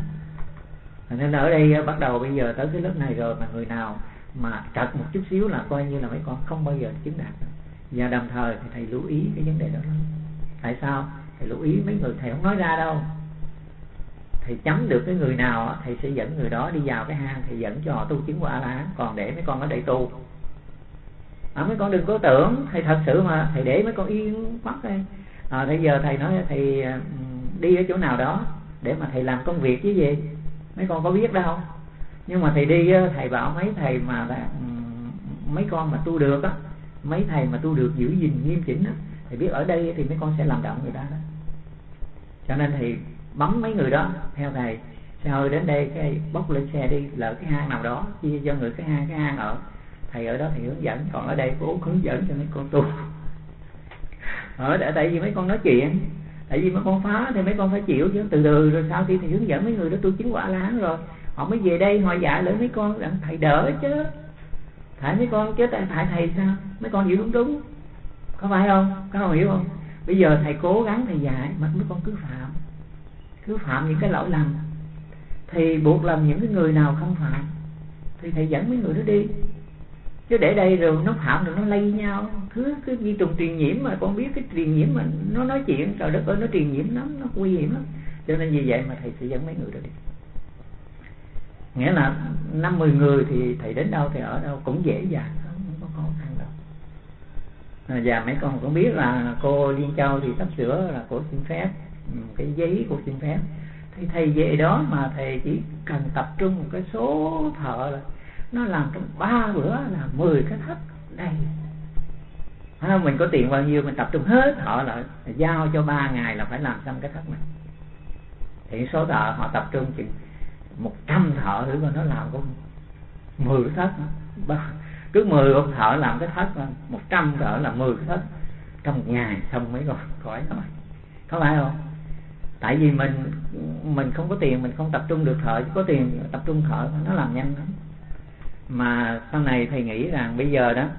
Nên ở đây bắt đầu bây giờ tới cái lớp này rồi mà người nào mà trật một chút xíu là coi như là mấy con không bao giờ chứng đạt được. Và đồng thời thì thầy lưu ý cái vấn đề đó lắm. Tại sao? Thầy lưu ý mấy người thầy không nói ra đâu. Thầy chấm được cái người nào thầy sẽ dẫn người đó đi vào cái hang, thầy dẫn cho họ tu chứng qua A-la-hán. Còn để mấy con ở đây tu, mấy con đừng có tưởng thầy thật sự mà thầy để mấy con yên mắt đây. Bây giờ thầy nói thầy đi ở chỗ nào đó để mà thầy làm công việc chứ gì, mấy con có biết đâu. Nhưng mà thầy đi thầy bảo mấy thầy mà mấy con mà tu được á, mấy thầy mà tu được giữ gìn nghiêm chỉnh á, thầy biết ở đây thì mấy con sẽ làm động người ta đó. Cho nên thầy bấm mấy người đó theo thầy, xe hơi đến đây cái bốc lên xe đi lỡ cái hang nào đó, chia cho người cái hang ở, thầy ở đó thầy hướng dẫn, còn ở đây cô hướng dẫn cho mấy con tu. Tại vì mấy con nói chuyện, tại vì mấy con phá thì mấy con phải chịu chứ. Từ từ rồi sau khi thầy hướng dẫn mấy người đó tu chứng quả A-la-hán rồi, họ mới về đây họ dạy lại mấy con rằng thầy đỡ chứ, thầy mấy con chứ tại thầy sao mấy con hiểu đúng, có phải không? Có hiểu không? Bây giờ thầy cố gắng thầy dạy mà mấy con cứ phạm những cái lỗi lầm, thì buộc lòng những cái người nào không phạm thì thầy dẫn mấy người đó đi. Chứ để đây rồi nó phạm rồi nó lây nhau, cứ vi trùng truyền nhiễm mà con biết cái truyền nhiễm mà nó nói chuyện, trời đất ơi, nó truyền nhiễm lắm, nó nguy hiểm lắm. Cho nên vì vậy mà thầy sẽ dẫn mấy người đó đi. Nghĩa là 5-10 người thì thầy đến đâu thì ở đâu cũng dễ dàng, không có khó khăn đâu. Và mấy con cũng biết là cô Liên Châu thì sắp sửa là cô xin phép, cái giấy cô xin phép. Thì thầy về đó mà thầy chỉ cần tập trung một cái số thợ là nó làm trong 3 bữa là 10 cái thất đây. Mình có tiền bao nhiêu mình tập trung hết thợ lại, giao cho 3 ngày là phải làm xong cái thất này. Thì số thợ họ tập trung chừng 100 thợ thử coi nó làm có 10 cái thất. Cứ 10 ông thợ làm cái thất, 100 thợ là 10 cái thất trong một ngày xong mấy con khỏi thôi. Có phải không? Tại vì mình không có tiền, mình không tập trung được thợ, có tiền tập trung thợ nó làm nhanh lắm. Mà sau này thầy nghĩ rằng bây giờ đó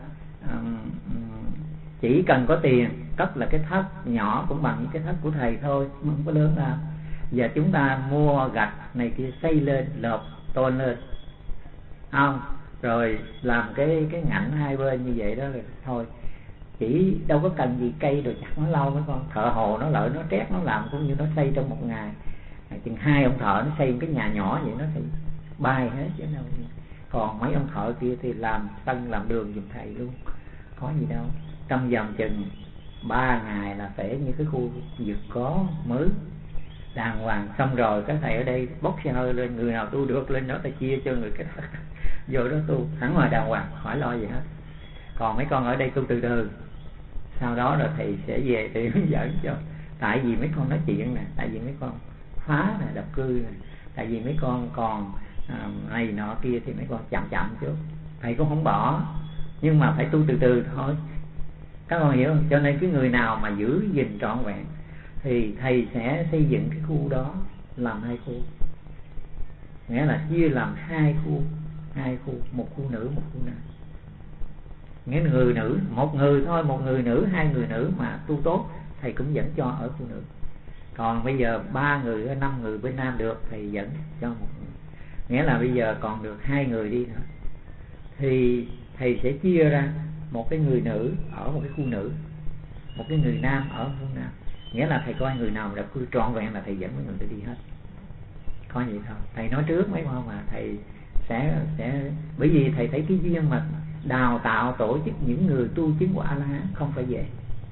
chỉ cần có tiền cất là cái thất nhỏ cũng bằng những cái thất của thầy thôi, không có lớn đâu. Giờ chúng ta mua gạch này kia xây lên, lợp tôn lên, không? Rồi làm cái ngạnh hai bên như vậy đó rồi thôi. Chỉ đâu có cần gì cây rồi chặt nó lâu mấy con. Thợ hồ nó lợi nó trét nó làm cũng như nó xây trong một ngày. Chừng 2 ông thợ nó xây một cái nhà nhỏ vậy nó thì bay hết chứ đâu. Còn mấy ông thợ kia thì làm sân làm đường giùm thầy luôn, có gì đâu. Trong vòng chừng 3 ngày là phải như cái khu vực có mới đàng hoàng. Xong rồi các thầy ở đây bốc xe hơi lên, người nào tu được lên đó ta chia cho người cái vô đó tu sẵn ngoài đàng hoàng, khỏi lo gì hết. Còn mấy con ở đây tu từ từ, sau đó rồi thầy sẽ về thì hướng dẫn cho. Tại vì mấy con nói chuyện nè, tại vì mấy con phá nè, độc cư nè, tại vì mấy con còn này nọ kia thì mấy con chậm chút. Thầy cũng không bỏ, nhưng mà phải tu từ từ thôi. Các con hiểu không? Cho nên cái người nào mà giữ gìn trọn vẹn thì thầy sẽ xây dựng cái khu đó làm 2 khu. Nghĩa là chia làm 2 khu, một khu nữ, một khu nam. Nghĩa là người nữ, một người thôi, một người nữ, 2 người nữ mà tu tốt thầy cũng dẫn cho ở khu nữ. Còn bây giờ 3 người, 5 người bên nam được thầy dẫn cho 1 người. Nghĩa là bây giờ còn được 2 người đi nữa thì thầy sẽ chia ra một cái người nữ ở một cái khu nữ, một cái người nam ở khu nam. Nghĩa là thầy coi người nào mà đã cư trọn vẹn là thầy dẫn mấy người đó đi hết. Coi vậy thôi. Thầy nói trước mấy con mà thầy sẽ bởi vì thầy thấy cái duyên mà đào tạo tổ chức những người tu chứng của A-la-hán không phải dễ.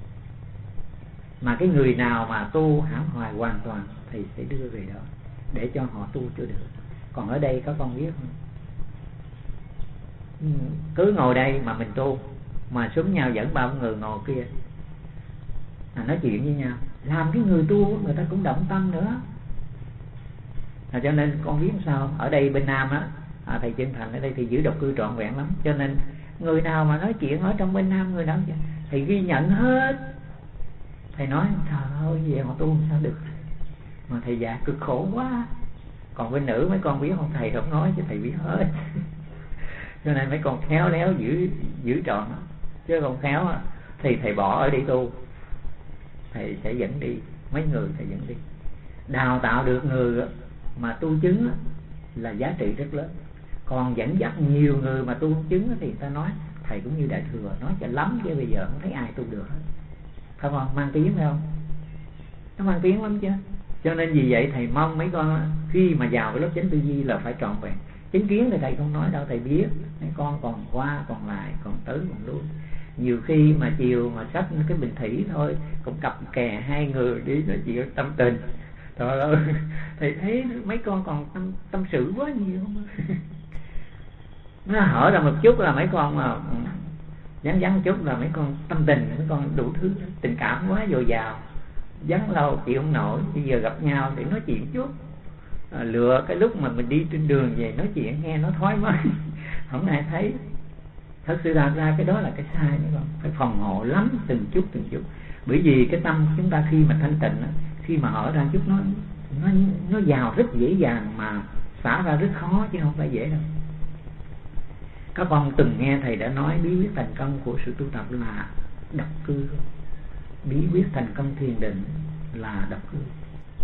Mà cái người nào mà tu hãm hoài hoàn toàn thầy sẽ đưa về đó để cho họ tu cho được. Còn ở đây có con biết không? Cứ ngồi đây mà mình tu, mà xuống nhau dẫn 3 người ngồi kia nói chuyện với nhau, làm cái người tu người ta cũng động tâm nữa. Cho nên con biết sao, ở đây bên Nam á, thầy Chân Thành ở đây thì giữ độc cư trọn vẹn lắm. Cho nên người nào mà nói chuyện ở trong bên Nam, người nào thầy ghi nhận hết. Thầy nói trời ơi vậy họ tu sao được, mà thầy già cực khổ quá. Còn bên nữ mấy con biết không, thầy không nói chứ thầy biết hết. Cho nên mấy con khéo léo giữ trọn, chứ không khéo thì thầy bỏ ở đây tu. Thầy sẽ dẫn đi mấy người, thầy dẫn đi. Đào tạo được người mà tu chứng là giá trị rất lớn. Còn dẫn dắt nhiều người mà tu chứng thì người ta nói thầy cũng như Đại Thừa, nói cho lắm chứ bây giờ không thấy ai tu được hết. Không không? Mang tiếng phải không? Nó mang tiếng lắm chứ. Cho nên vì vậy thầy mong mấy con khi mà vào cái lớp chánh tư duy là phải trọn vẹn. Chánh kiến thì thầy không nói đâu, thầy biết mấy con còn qua còn lại, còn tới còn lui. Nhiều khi mà chiều mà xách cái bình thủy thôi cũng cặp kè 2 người đi nói chuyện tâm tình. Trời ơi, thầy thấy mấy con còn tâm sự quá nhiều. Nó hở ra một chút là mấy con mà vắng một chút là mấy con tâm tình, mấy con đủ thứ tình cảm quá dồi dào, vắng lâu chịu không nổi. Bây giờ gặp nhau để nói chuyện chút, lựa cái lúc mà mình đi trên đường về nói chuyện nghe nó thoải mái, không ai thấy. Thật sự ra cái đó là cái sai nữa, con phải phòng hộ lắm, từng chút. Bởi vì cái tâm chúng ta khi mà thanh tịnh, khi mà hở ra chút nó vào rất dễ dàng mà xả ra rất khó, chứ không phải dễ đâu. Các con từng nghe thầy đã nói bí quyết thành công của sự tu tập là độc cư. Bí quyết thành công thiền định là độc cư.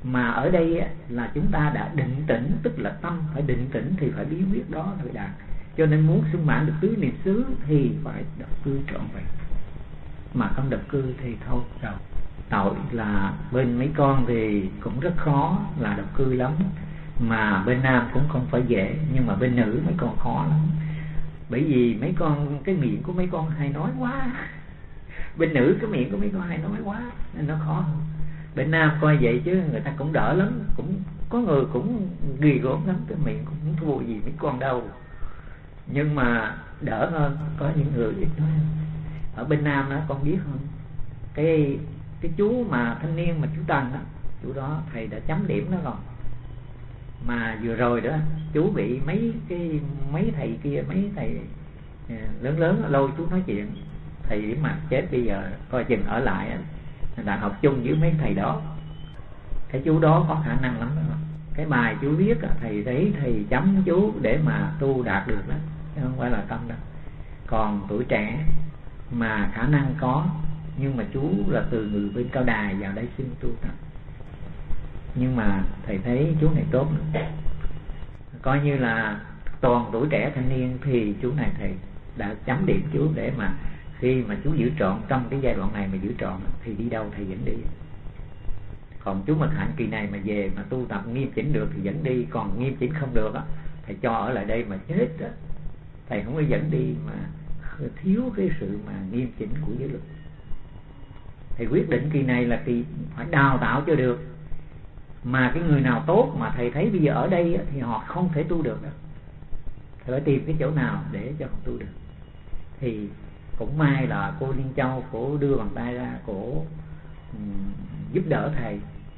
Mà ở đây là chúng ta đã định tĩnh, tức là tâm phải định tĩnh thì phải bí quyết đó mới đạt. Cho nên muốn sung mãn được tứ niệm xứ thì phải độc cư trọn vẹn, mà không độc cư thì thôi rồi. Tội là bên mấy con thì cũng rất khó, là độc cư lắm. Mà bên nam cũng không phải dễ, nhưng mà bên nữ mấy con khó lắm. Bởi vì mấy con, cái miệng của mấy con hay nói quá. Bên nữ cái miệng của mấy con hay nói quá nên nó khó hơn. Bên nam coi vậy chứ người ta cũng đỡ lắm, cũng có người cũng ghê gớm lắm, cái miệng cũng không thua gì mấy con đâu, nhưng mà đỡ hơn. Có những người ít nói hơn. Ở bên nam đó con biết không, cái chú mà thanh niên mà chú Tần đó, chú đó thầy đã chấm điểm đó rồi. Mà vừa rồi đó chú bị mấy thầy kia, mấy thầy lớn lớn lôi chú nói chuyện. Thầy điểm mặt chết, bây giờ coi chừng ở lại đại học chung với mấy thầy đó. Cái chú đó có khả năng lắm đó. Cái bài chú viết thầy thấy thầy chấm chú để mà tu đạt được đó, chứ không phải là tâm đâu. Còn tuổi trẻ mà khả năng có, nhưng mà chú là từ người bên Cao Đài vào đây xin tu tập. Nhưng mà thầy thấy chú này tốt lắm. Coi như là toàn tuổi trẻ thanh niên thì chú này thầy đã chấm điểm chú để mà khi mà chú giữ trọn trong cái giai đoạn này mà giữ trọn thì đi đâu thầy dẫn đi. Còn chú mà hạn kỳ này mà về mà tu tập nghiêm chỉnh được thì dẫn đi, còn nghiêm chỉnh không được á thầy cho ở lại đây mà chết đó. Thầy không có dẫn đi mà thiếu cái sự mà nghiêm chỉnh của giới luật. Thầy quyết định kỳ này là kỳ phải đào tạo cho được. Mà cái người nào tốt mà thầy thấy bây giờ ở đây thì họ không thể tu được đâu. Thầy phải tìm cái chỗ nào để cho họ tu được. Thì cũng may là cô Liên Châu, cổ đưa bàn tay ra, cổ giúp đỡ thầy.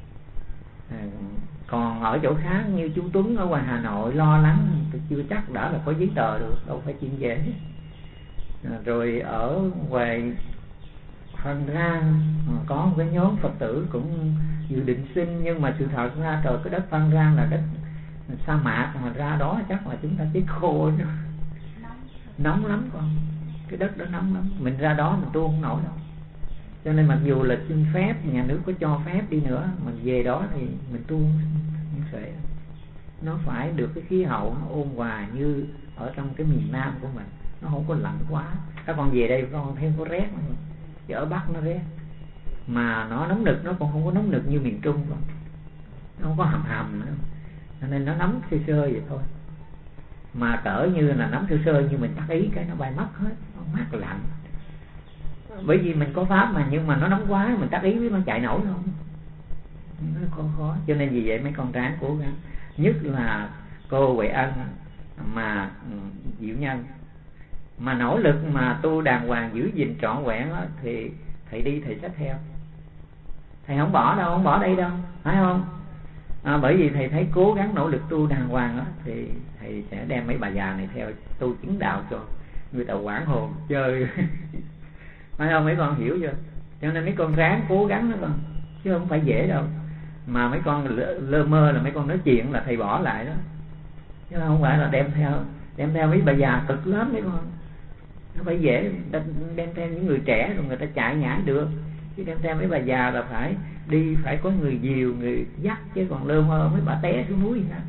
Còn ở chỗ khác như chú Tuấn ở ngoài Hà Nội lo lắng, tôi chưa chắc đã là có giấy tờ được, đâu phải chuyện dễ. Rồi ở ngoài Phan Rang có một cái nhóm Phật tử cũng dự định xin, nhưng mà sự thật ra trời, cái đất Phan Rang là đất sa mạc, mà ra đó chắc là chúng ta chết khô nữa. Nóng lắm con, cái đất đó nóng lắm, mình ra đó mình tu không nổi đâu. Cho nên mặc dù là xin phép, nhà nước có cho phép đi nữa, mình về đó thì mình tu không xuể. Nó phải được cái khí hậu nó ôn hòa như ở trong cái miền Nam của mình, nó không có lạnh quá. Các con về đây con thêm có rét nữa, chứ ở Bắc nó rét. Mà nó nóng nực, nó còn không có nóng nực như miền Trung đâu. Nó không có hầm hầm nữa, cho nên nó nóng sơ sơ vậy thôi. Mà cỡ như là nóng sơ sơ như mình tác ý cái nó bay mất hết, nó mát lạnh. Bởi vì mình có pháp mà, nhưng mà nó nóng quá mình tác ý biết nó chạy nổi không, nó khó. Cho nên vì vậy mấy con ráng cố gắng. Nhất là cô Huệ Ân mà Diệu Nhân mà nỗ lực mà tu đàng hoàng giữ gìn trọn vẹn đó, thì thầy đi thầy xách theo. Thầy không bỏ đâu, không bỏ đây đâu, phải không? Bởi vì thầy thấy cố gắng nỗ lực tu đàng hoàng đó, thì thầy sẽ đem mấy bà già này theo tu chứng đạo cho người ta quảng hồn chơi. Phải không? Mấy con hiểu chưa? Cho nên mấy con ráng cố gắng đó con, chứ không phải dễ đâu. Mà mấy con lơ mơ là mấy con nói chuyện là thầy bỏ lại đó, chứ không phải là đem theo mấy bà già cực lắm mấy con. Nó phải dễ, đem theo những người trẻ rồi người ta chạy nhảy được, chứ đem theo mấy bà già là phải đi, phải có người dìu, người dắt, chứ còn lơ mơ mấy bà té xuống núi sao.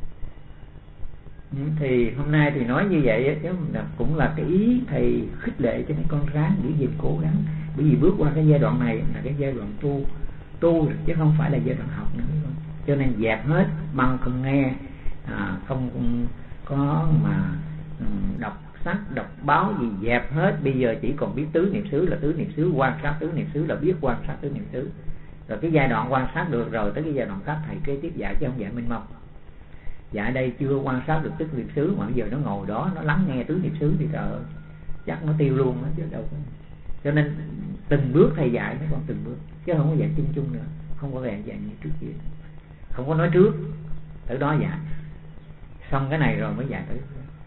Thì hôm nay thì nói như vậy chứ cũng là cái ý thầy khích lệ cho mấy con ráng giữ gìn cố gắng. Bởi vì bước qua cái giai đoạn này là cái giai đoạn tu chứ không phải là giai đoạn học nữa. Cho nên dẹp hết, băng không nghe, không có mà đọc sách, đọc báo gì, dẹp hết. Bây giờ chỉ còn biết tứ niệm xứ là tứ niệm xứ, quan sát tứ niệm xứ là biết quan sát tứ niệm xứ. Rồi cái giai đoạn quan sát được rồi, tới cái giai đoạn các thầy kế tiếp dạy chứ không dạy mênh mông. Dạy đây chưa quan sát được tứ niệm xứ mà bây giờ nó ngồi đó nó lắng nghe tứ niệm xứ thì trời ơi, chắc nó tiêu luôn đó chứ đâu có. Cho nên từng bước thầy dạy mấy con từng bước, chứ không có dạy chung chung nữa, không có dạy như trước kia, không có nói trước tới đó dạy, xong cái này rồi mới dạy tới.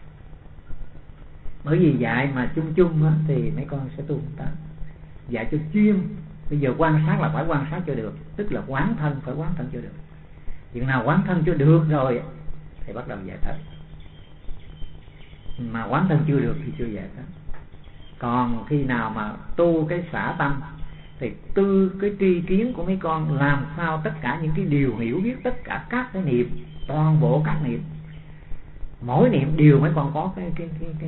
Bởi vì dạy mà chung chung á, thì mấy con sẽ tu không tới. Dạy cho chuyên, bây giờ quan sát là phải quan sát cho được, tức là quán thân, phải quán thân cho được. Chừng nào quán thân cho được rồi thì bắt đầu dạy tới. Mà quán thân chưa được thì chưa dạy tới. Còn khi nào mà tu cái xả tâm, Thì từ cái tri kiến của mấy con làm sao tất cả những cái điều hiểu biết tất cả các cái niệm, toàn bộ các niệm, mỗi niệm đều mấy con có cái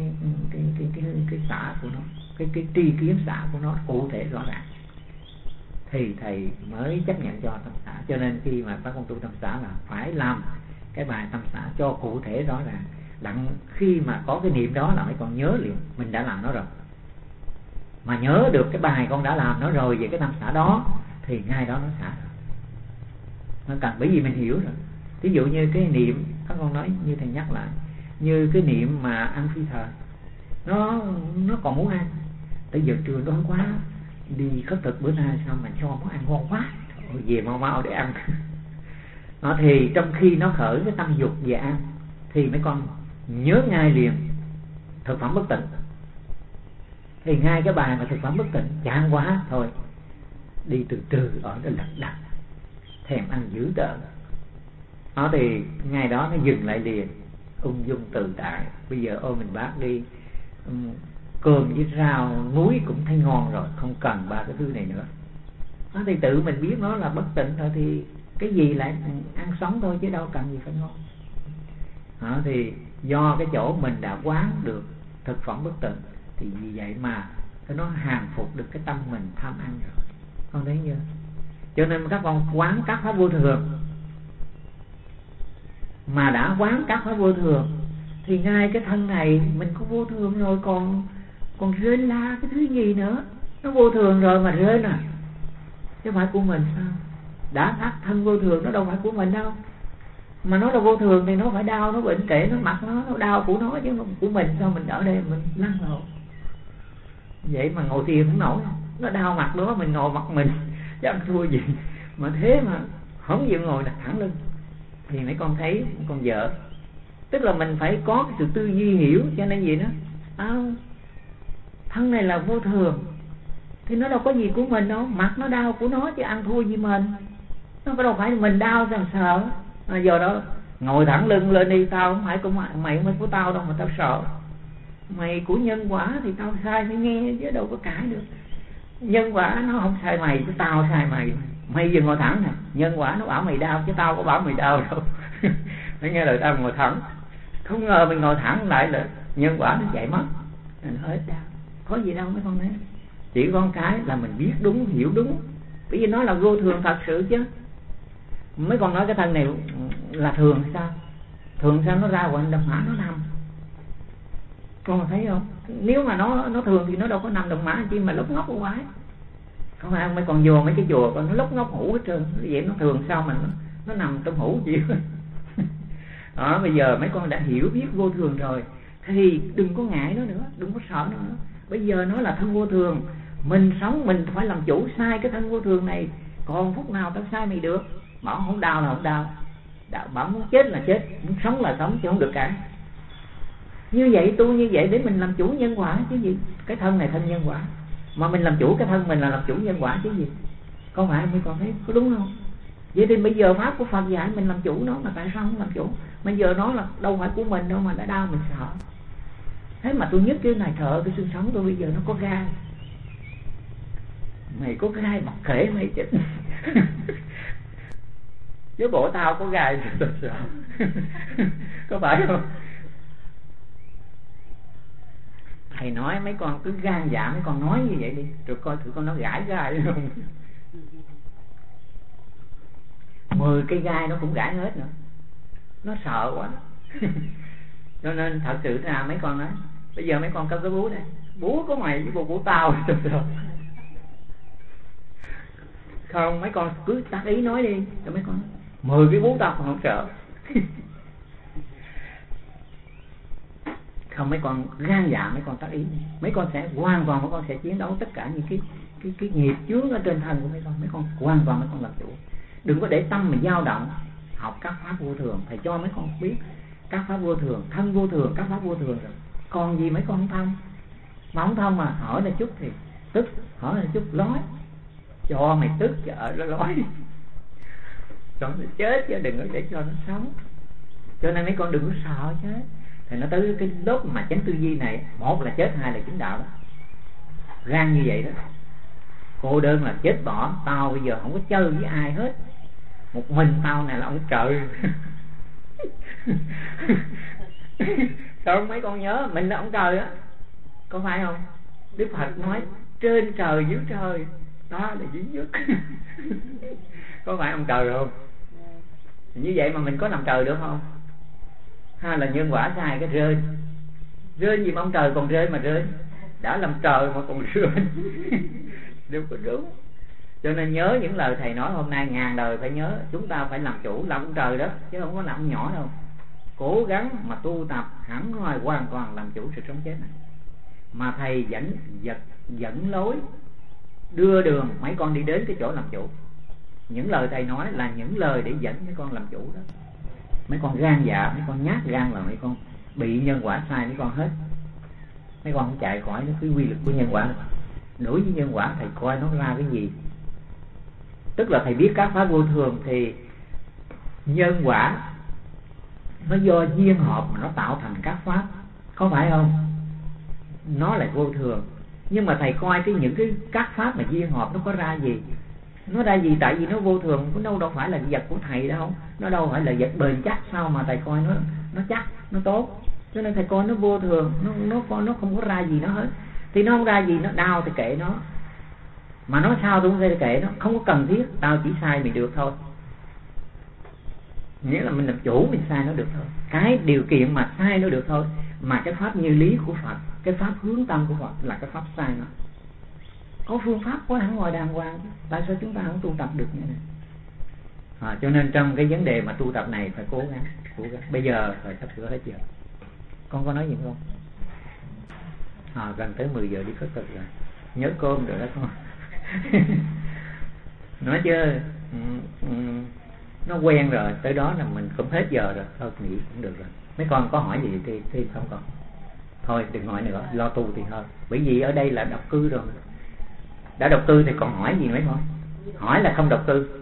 xả của nó, cái tri kiến xả của nó cụ thể rõ ràng, thì thầy mới chấp nhận cho tâm xả. Cho nên khi mà các con tu tâm xả là phải làm cái bài tâm xả cho cụ thể rõ ràng, đặng khi mà có cái niệm đó là mấy con nhớ liền mình đã làm nó rồi, mà nhớ được cái bài con đã làm nó rồi về cái tâm xả đó thì ngay đó nó xả rồi. Nó cần, bởi vì mình hiểu rồi. Ví dụ như cái niệm các con nói, như thầy nhắc lại, như cái niệm mà ăn phi thời, nó còn muốn ăn, tới giờ trưa đói quá, đi khất thực bữa nay sao mà cho món ăn ngon quá, thôi về mau để ăn. Nó thì trong khi nó khởi cái tâm dục về ăn thì mấy con nhớ ngay liền thực phẩm bất tịnh, thì ngay cái bài mà thực phẩm bất tịnh chán quá thôi đi từ từ ở đó lật đật thèm ăn dữ tợn. Nó thì ngay đó nó dừng lại liền, ung dung tự tại. Bây giờ ôm mình bác đi, cơm với rau núi cũng thấy ngon rồi, không cần ba cái thứ này nữa. Nó thì tự mình biết nó là bất tịnh rồi thì cái gì lại ăn sống thôi, chứ đâu cần gì phải ngon. Nó thì do cái chỗ mình đã quán được thực phẩm bất tịnh, thì vì vậy mà nó hàng phục được cái tâm mình tham ăn rồi, con thấy chưa? Cho nên các con quán các pháp vô thường, mà đã quán các pháp vô thường thì ngay cái thân này mình có vô thường rồi, còn rên la cái thứ gì nữa. Nó vô thường rồi mà rên à, chứ phải của mình sao? Đã thắt thân vô thường, nó đâu phải của mình đâu. Mà nó là vô thường thì nó phải đau, nó bệnh kể, nó mặc nó đau của nó, chứ không của mình. Sao mình ở đây mình lăn lộn vậy mà ngồi thiền cũng nổi, nó đau mặt đó mình ngồi mặt mình chứ ăn thua gì. Mà thế mà không chịu ngồi đặt thẳng lưng thì mấy con thấy con vợ, tức là mình phải có cái sự tư duy hiểu. Cho nên gì đó, thân này là vô thường thì nó đâu có gì của mình đâu, mặt nó đau của nó chứ ăn thua gì mình. Nó có đâu phải mình đau sao sợ. Giờ đó ngồi thẳng lưng lên đi, tao không phải của mày, không phải của tao đâu mà tao sợ. Mày của nhân quả thì tao sai phải nghe chứ đâu có cãi được. Nhân quả nó không sai mày chứ tao sai mày. Mày giờ ngồi thẳng nè, nhân quả nó bảo mày đau chứ tao có bảo mày đau đâu. Nó nghe lời tao ngồi thẳng, không ngờ mình ngồi thẳng lại là nhân quả nó chạy mất, mình hết đau. Có gì đâu mấy con thấy. Chỉ con cái là mình biết đúng, hiểu đúng, bởi vì nó là vô thường thật sự chứ. Mấy con nói cái thân này là thường sao? Thường sao nó ra ngoài đồng mã nó nằm. Con thấy không? Nếu mà nó thường thì nó đâu có nằm đồng mã chi mà lúc ngốc quá. Không phải mấy con vô mấy cái chùa con nó lúc ngốc ngủ hết trơn. Vậy nó thường sao mà nó nằm trong hũ chịu. Đó, bây giờ mấy con đã hiểu biết vô thường rồi thì đừng có ngại nó nữa, đừng có sợ nó nữa. Bây giờ nó là thân vô thường, mình sống mình phải làm chủ sai cái thân vô thường này. Còn phút nào tao sai mày được? Bảo không đau là không đau, bảo muốn chết là chết, muốn sống là sống chứ không được cả. Như vậy tu như vậy để mình làm chủ nhân quả chứ gì. Cái thân này thân nhân quả, mà mình làm chủ cái thân mình là làm chủ nhân quả chứ gì. Có phải mấy con thấy có đúng không? Vậy thì bây giờ pháp của Phật dạy mình làm chủ nó, mà tại sao không làm chủ? Bây giờ nó là đâu phải của mình đâu mà đã đau mình sợ. Thế mà tôi nhất cái này thợ cái xương sống tôi bây giờ nó có gai. Mày có gai mặc kệ mày chết. Chứ bộ tao có gai thì tôi sợ. Có phải không? Thầy nói mấy con cứ gan dạ, mấy con nói như vậy đi, rồi coi thử con nó gãi gai không. 10 cây gai nó cũng gãi hết nữa, nó sợ quá. Cho nên thật sự ra mấy con nói bây giờ mấy con có cái bú đây, bú có mày với bố tao. Không, mấy con cứ tác ý nói đi cho mấy con 10 cái bú tao còn không sợ. Không, mấy con gan dạ, mấy con tác ý, mấy con sẽ hoàn toàn mấy con sẽ chiến đấu tất cả những cái nghiệp chướng ở trên thân của mấy con hoàn toàn mấy con làm chủ. Đừng có để tâm mình dao động. Học các pháp vô thường, thầy cho mấy con biết các pháp vô thường, thân vô thường, các pháp vô thường rồi. Còn gì mấy con không thông. Mà không thông mà hỏi là chút thì tức, hỏi là chút lói. Cho mày tức chứ ở đó lói. Cho nó chết chứ đừng có để cho nó sống. Cho nên mấy con đừng có sợ chứ. Thì nó tới cái lớp mà chánh tư duy này, một là chết, hai là chứng đạo đó. Gan như vậy đó. Cô đơn là chết bỏ, tao bây giờ không có chơi với ai hết, một mình tao này là ông trời. Sao mấy con nhớ mình là ông trời á, có phải không? Đức Phật nói trên trời dưới trời, đó là duy nhất. Có phải ông trời không? Như vậy mà mình có làm trời được không? Hay là nhân quả sai cái rơi gì mà ông trời còn rơi mà rơi, đã làm trời mà còn rơi. Đâu có đúng. Cho nên nhớ những lời thầy nói hôm nay ngàn đời phải nhớ, chúng ta phải làm chủ, làm ông trời đó, chứ không có làm ông nhỏ đâu. Cố gắng mà tu tập hẳn hoài hoàn toàn làm chủ sự sống chết này. Mà thầy dẫn lối, đưa đường mấy con đi đến cái chỗ làm chủ. Những lời thầy nói là những lời để dẫn mấy con làm chủ đó. Mấy con gan dạ, mấy con nhát gan là mấy con bị nhân quả sai mấy con hết. Mấy con không chạy khỏi cái quy luật của nhân quả. Đối với nhân quả thầy coi nó ra cái gì. Tức là thầy biết các pháp vô thường thì nhân quả nó do duyên hợp mà nó tạo thành các pháp, có phải không? Nó là vô thường. Nhưng mà thầy coi những cái các pháp mà duyên hợp nó có ra gì? Nó ra gì? Tại vì nó vô thường, nó đâu phải là vật của thầy đâu, nó đâu phải là vật bền chắc sao mà thầy coi nó chắc, nó tốt. Cho nên thầy coi nó vô thường, nó không có ra gì nó hết. Thì nó không ra gì, nó đau thì kệ nó. Mà nó sao tôi không thể kệ nó, không có cần thiết, tao chỉ sai mày được thôi. Nghĩa là mình làm chủ, mình sai nó được thôi. Cái điều kiện mà sai nó được thôi. Mà cái pháp như lý của Phật, cái pháp hướng tâm của Phật là cái pháp sai nó. Có phương pháp có hẳn ngoài đàng hoàng, tại sao chúng ta không tu tập được như này? Cho nên trong cái vấn đề mà tu tập này phải cố gắng. Bây giờ rồi sắp sửa hết giờ. Con có nói gì không? Gần tới 10 giờ đi khất thực rồi. Nhớ cơm rồi đó con. Nói chứ nó quen rồi, tới đó là mình cũng hết giờ rồi, thôi nghỉ cũng được rồi. Mấy con có hỏi gì thì thêm không con? Thôi đừng hỏi nữa, lo tu thì hơn. Bởi vì ở đây là độc cư rồi. Đã độc cư thì còn hỏi gì mấy con? Hỏi là không độc cư.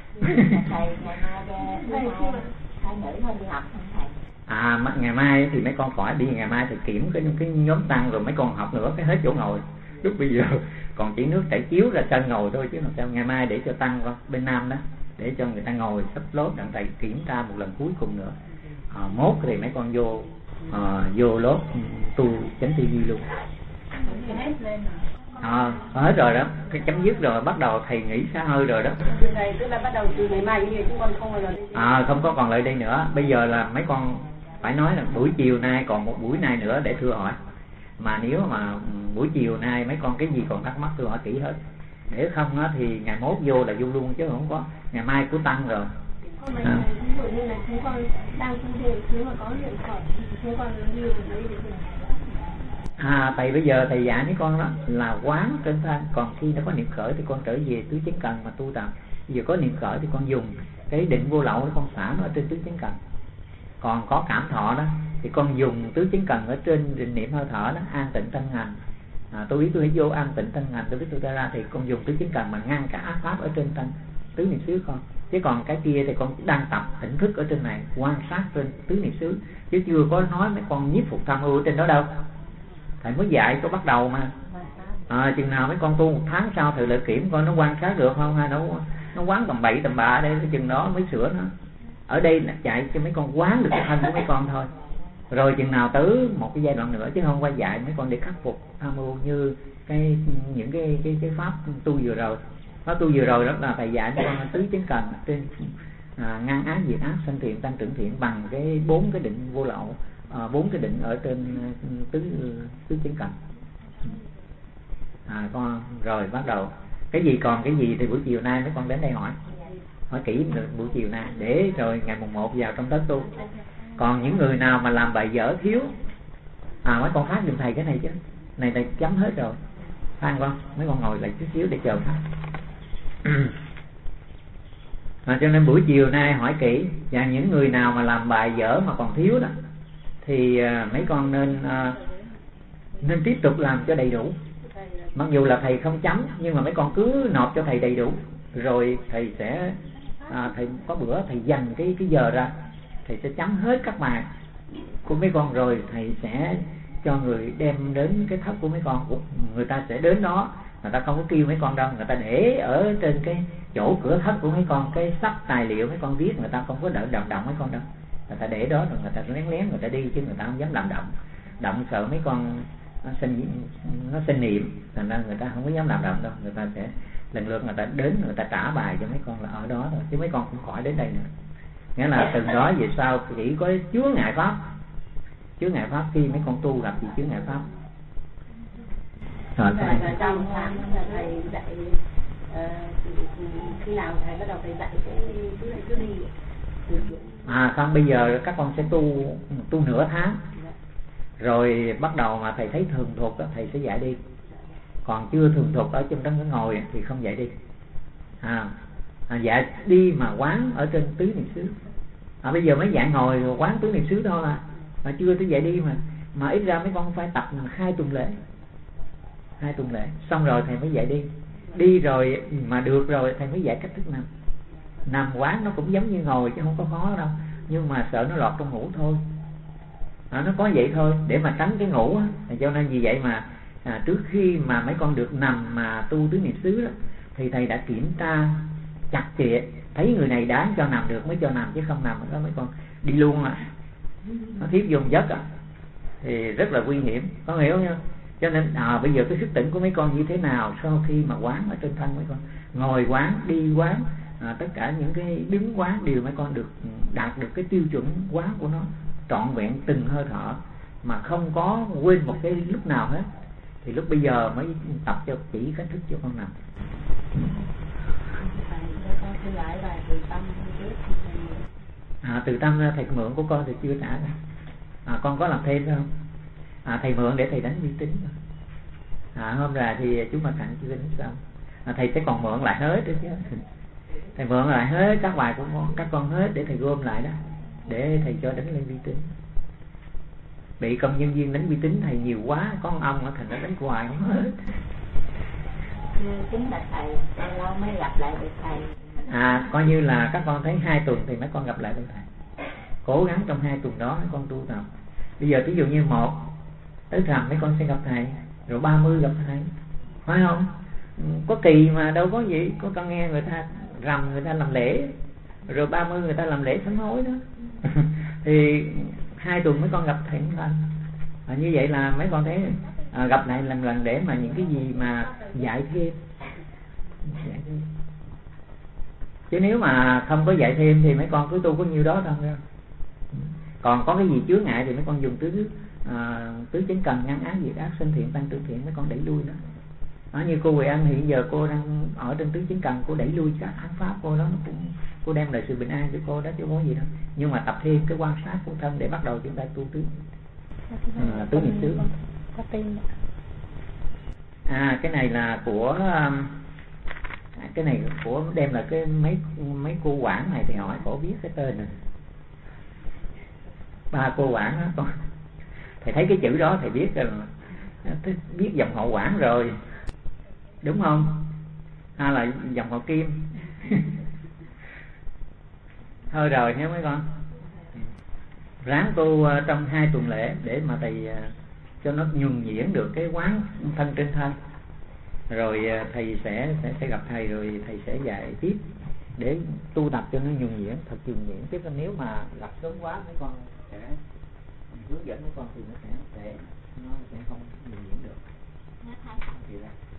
Ngày mai thì mấy con khỏi đi, ngày mai thì kiểm cái nhóm tăng rồi mấy con học nữa, cái hết chỗ ngồi. Lúc bây giờ còn chỉ nước chảy chiếu ra sân ngồi thôi chứ làm sao. Ngày mai để cho tăng con bên Nam đó, để cho người ta ngồi sắp lốt đặng thầy kiểm tra một lần cuối cùng nữa. Mốt thì mấy con vô lốt tu chánh tư duy luôn. Hết rồi đó, cái chấm dứt rồi, bắt đầu thầy nghỉ xả hơi rồi đó. Tức là bắt đầu từ ngày mai như chúng con không bao giờ không có còn lại đây nữa. Bây giờ là mấy con phải nói là buổi chiều nay còn một buổi nay nữa để thưa hỏi. Mà nếu mà buổi chiều nay mấy con cái gì còn thắc mắc tôi hỏi kỹ hết. Để không á thì ngày mốt vô là vô luôn chứ không có. Ngày mai của tăng rồi. Ví dụ như là chúng con đang tu đề, nếu mà có niệm khởi thì chúng con đi lấy được. Tại bây giờ thầy dạy mấy con đó là quán trên thân. Còn khi nó có niệm khởi thì con trở về tứ chánh cần mà tu tập. Bây giờ có niệm khởi thì con dùng cái định vô lậu, con xả nó ở trên tứ chánh cần. Còn có cảm thọ đó thì con dùng tứ chánh cần ở trên định niệm hơi thở đó, an tịnh thân hành. Tôi biết tôi phải vô an tịnh thân hành, tôi biết tôi ra thì con dùng tứ chánh cần mà ngăn cả ác pháp ở trên thân tứ niệm xứ con. Chứ còn cái kia thì con đang tập tỉnh thức ở trên này, quan sát trên tứ niệm xứ, chứ chưa có nói mấy con nhiếp phục tham ưu ở trên đó đâu. Thầy mới dạy có bắt đầu mà. Chừng nào mấy con tu 1 tháng sau thầy lại kiểm coi nó quan sát được không, hay nó quán tầm bậy tầm bạ đây, cái chừng đó mới sửa nó. Ở đây là chạy cho mấy con quán được cái thân của mấy con thôi. Rồi chừng nào tới một cái giai đoạn nữa, chứ không qua dạy mấy con để khắc phục tham ưu như những cái pháp tu vừa rồi. Pháp tu vừa rồi đó là thầy dạy mấy con tứ chánh cần trên ngăn ác diệt ác, sanh thiện tăng trưởng thiện bằng cái 4 cái định vô lậu, 4 cái định ở trên tứ chánh cần. Con rồi bắt đầu cái gì còn cái gì thì buổi chiều nay mấy con đến đây hỏi kỹ được buổi chiều nay, để rồi ngày mùng 1 vào trong tết tu. Còn những người nào mà làm bài dở thiếu mấy con phát giùm thầy cái này chứ, này thầy chấm hết rồi. Phan con, mấy con ngồi lại chút xíu để chờ phát. Cho nên buổi chiều nay hỏi kỹ. Và những người nào mà làm bài dở mà còn thiếu đó thì mấy con nên tiếp tục làm cho đầy đủ. Mặc dù là thầy không chấm, nhưng mà mấy con cứ nộp cho thầy đầy đủ. Rồi thầy sẽ thầy có bữa thầy dành cái giờ ra, thầy sẽ chấm hết các bài của mấy con. Rồi thầy sẽ cho người đem đến cái thất của mấy con, người ta sẽ đến đó người ta không có kêu mấy con đâu, người ta để ở trên cái chỗ cửa thất của mấy con, cái sắp tài liệu mấy con viết, người ta không có đỡ động mấy con đâu, người ta để đó rồi người ta lén lén người ta đi, chứ người ta không dám làm động sợ mấy con nó sinh niệm, thành ra người ta không có dám làm động đâu, người ta sẽ lần lượt người ta đến người ta trả bài cho mấy con là ở đó thôi, chứ mấy con không khỏi đến đây nữa. Nghĩa là từ đó về sau chỉ có chướng ngại pháp khi mấy con tu gặp gì chướng ngại pháp. Rồi trong tháng thầy dạy khi nào thầy bắt đầu thầy dạy cái cứ đi không, bây giờ các con sẽ tu nửa tháng rồi bắt đầu mà thầy thấy thường thuộc đó, thầy sẽ dạy đi, còn chưa thường thuộc ở trong cái ngồi thì không dạy đi. Dạy đi mà quán ở trên tứ niệm xứ. Bây giờ mới dạy ngồi rồi quán tứ niệm xứ thôi mà chưa tới dạy đi mà ít ra mấy con phải tập 2 tuần lễ xong rồi thầy mới dạy đi rồi mà được rồi thầy mới dạy cách thức nằm quán. Nó cũng giống như ngồi chứ không có khó đâu, nhưng mà sợ nó lọt trong ngủ thôi. Nó có vậy thôi để mà tránh cái ngủ á. Cho nên vì vậy mà trước khi mà mấy con được nằm mà tu tứ niệm xứ đó, thì thầy đã kiểm tra chặt chẽ, thấy người này đáng cho nằm được mới cho nằm, chứ không nằm đó mấy con đi luôn nó thiếp vô giấc thì rất là nguy hiểm, có hiểu không? Cho nên bây giờ cái thức tỉnh của mấy con như thế nào sau khi mà quán ở trên thân mấy con, ngồi quán, đi quán, tất cả những cái đứng quán đều mấy con được đạt được cái tiêu chuẩn quán của nó trọn vẹn từng hơi thở mà không có quên một cái lúc nào hết, thì lúc bây giờ mới tập cho chỉ cách thức cho con nằm. Từ tâm thầy mượn của con thì chưa trả ra. Con có làm thêm không? Thầy mượn để thầy đánh vi tính. Hôm ra thì chúng mà tặng chưa tính xong. Thầy sẽ còn mượn lại hết đấy chứ. Thầy mượn lại hết các bài của các con hết để thầy gom lại đó, để thầy cho đánh lên vi tính. Bị công nhân viên đánh vi tính thầy nhiều quá, có ông ở thành nó đánh hoài không hết. Chính là thầy bao lâu mới gặp lại được thầy? Coi như là các con thấy 2 tuần thì mấy con gặp lại được thầy. Cố gắng trong 2 tuần đó mấy con tu tập. Bây giờ ví dụ như 1 tới rằm mấy con sẽ gặp thầy, rồi 30 gặp thầy, phải không? Có kỳ mà đâu có gì. Có con nghe người ta rằm người ta làm lễ, rồi 30 người ta làm lễ sám hối đó. Thì 2 tuần mấy con gặp thầy một lần. Như vậy là mấy con thấy gặp lại lần để mà những cái gì mà dạy thêm. Chứ nếu mà không có dạy thêm thì mấy con cứ tu có nhiêu đó thôi. Còn có cái gì chướng ngại thì mấy con dùng tứ chánh cần, ngăn ác diệt ác, sinh thiện tăng trưởng thiện, mấy con đẩy lui đó. Như cô Huệ Anh hiện giờ cô đang ở trên tứ chánh cần, cô đẩy lui các ác pháp cô đó, cô đem lại sự bình an cho cô đó chứ không có gì đâu. Nhưng mà tập thêm cái quan sát của thân để bắt đầu chúng ta tu tứ niệm xứ. Cái này là của cái này của đem là cái mấy cô quản này thì hỏi cổ biết cái tên này. 3 cô quản đó, thầy thấy cái chữ đó thầy biết rồi, biết dòng họ Quản rồi, đúng không? Hay là dòng họ Kim? Thôi rồi nhé mấy con, ráng tu trong 2 tuần lễ để mà thầy cho nó nhuần nhuyễn được cái quán thân trên thân, rồi thầy sẽ gặp thầy, rồi thầy sẽ dạy tiếp để tu tập cho nó nhuần nhuyễn, thật nhuần nhuyễn. Tiếp là nếu mà gặp sớm quá mấy con sẽ hướng dẫn mấy con thì nó sẽ không nhuần nhuyễn được. Thì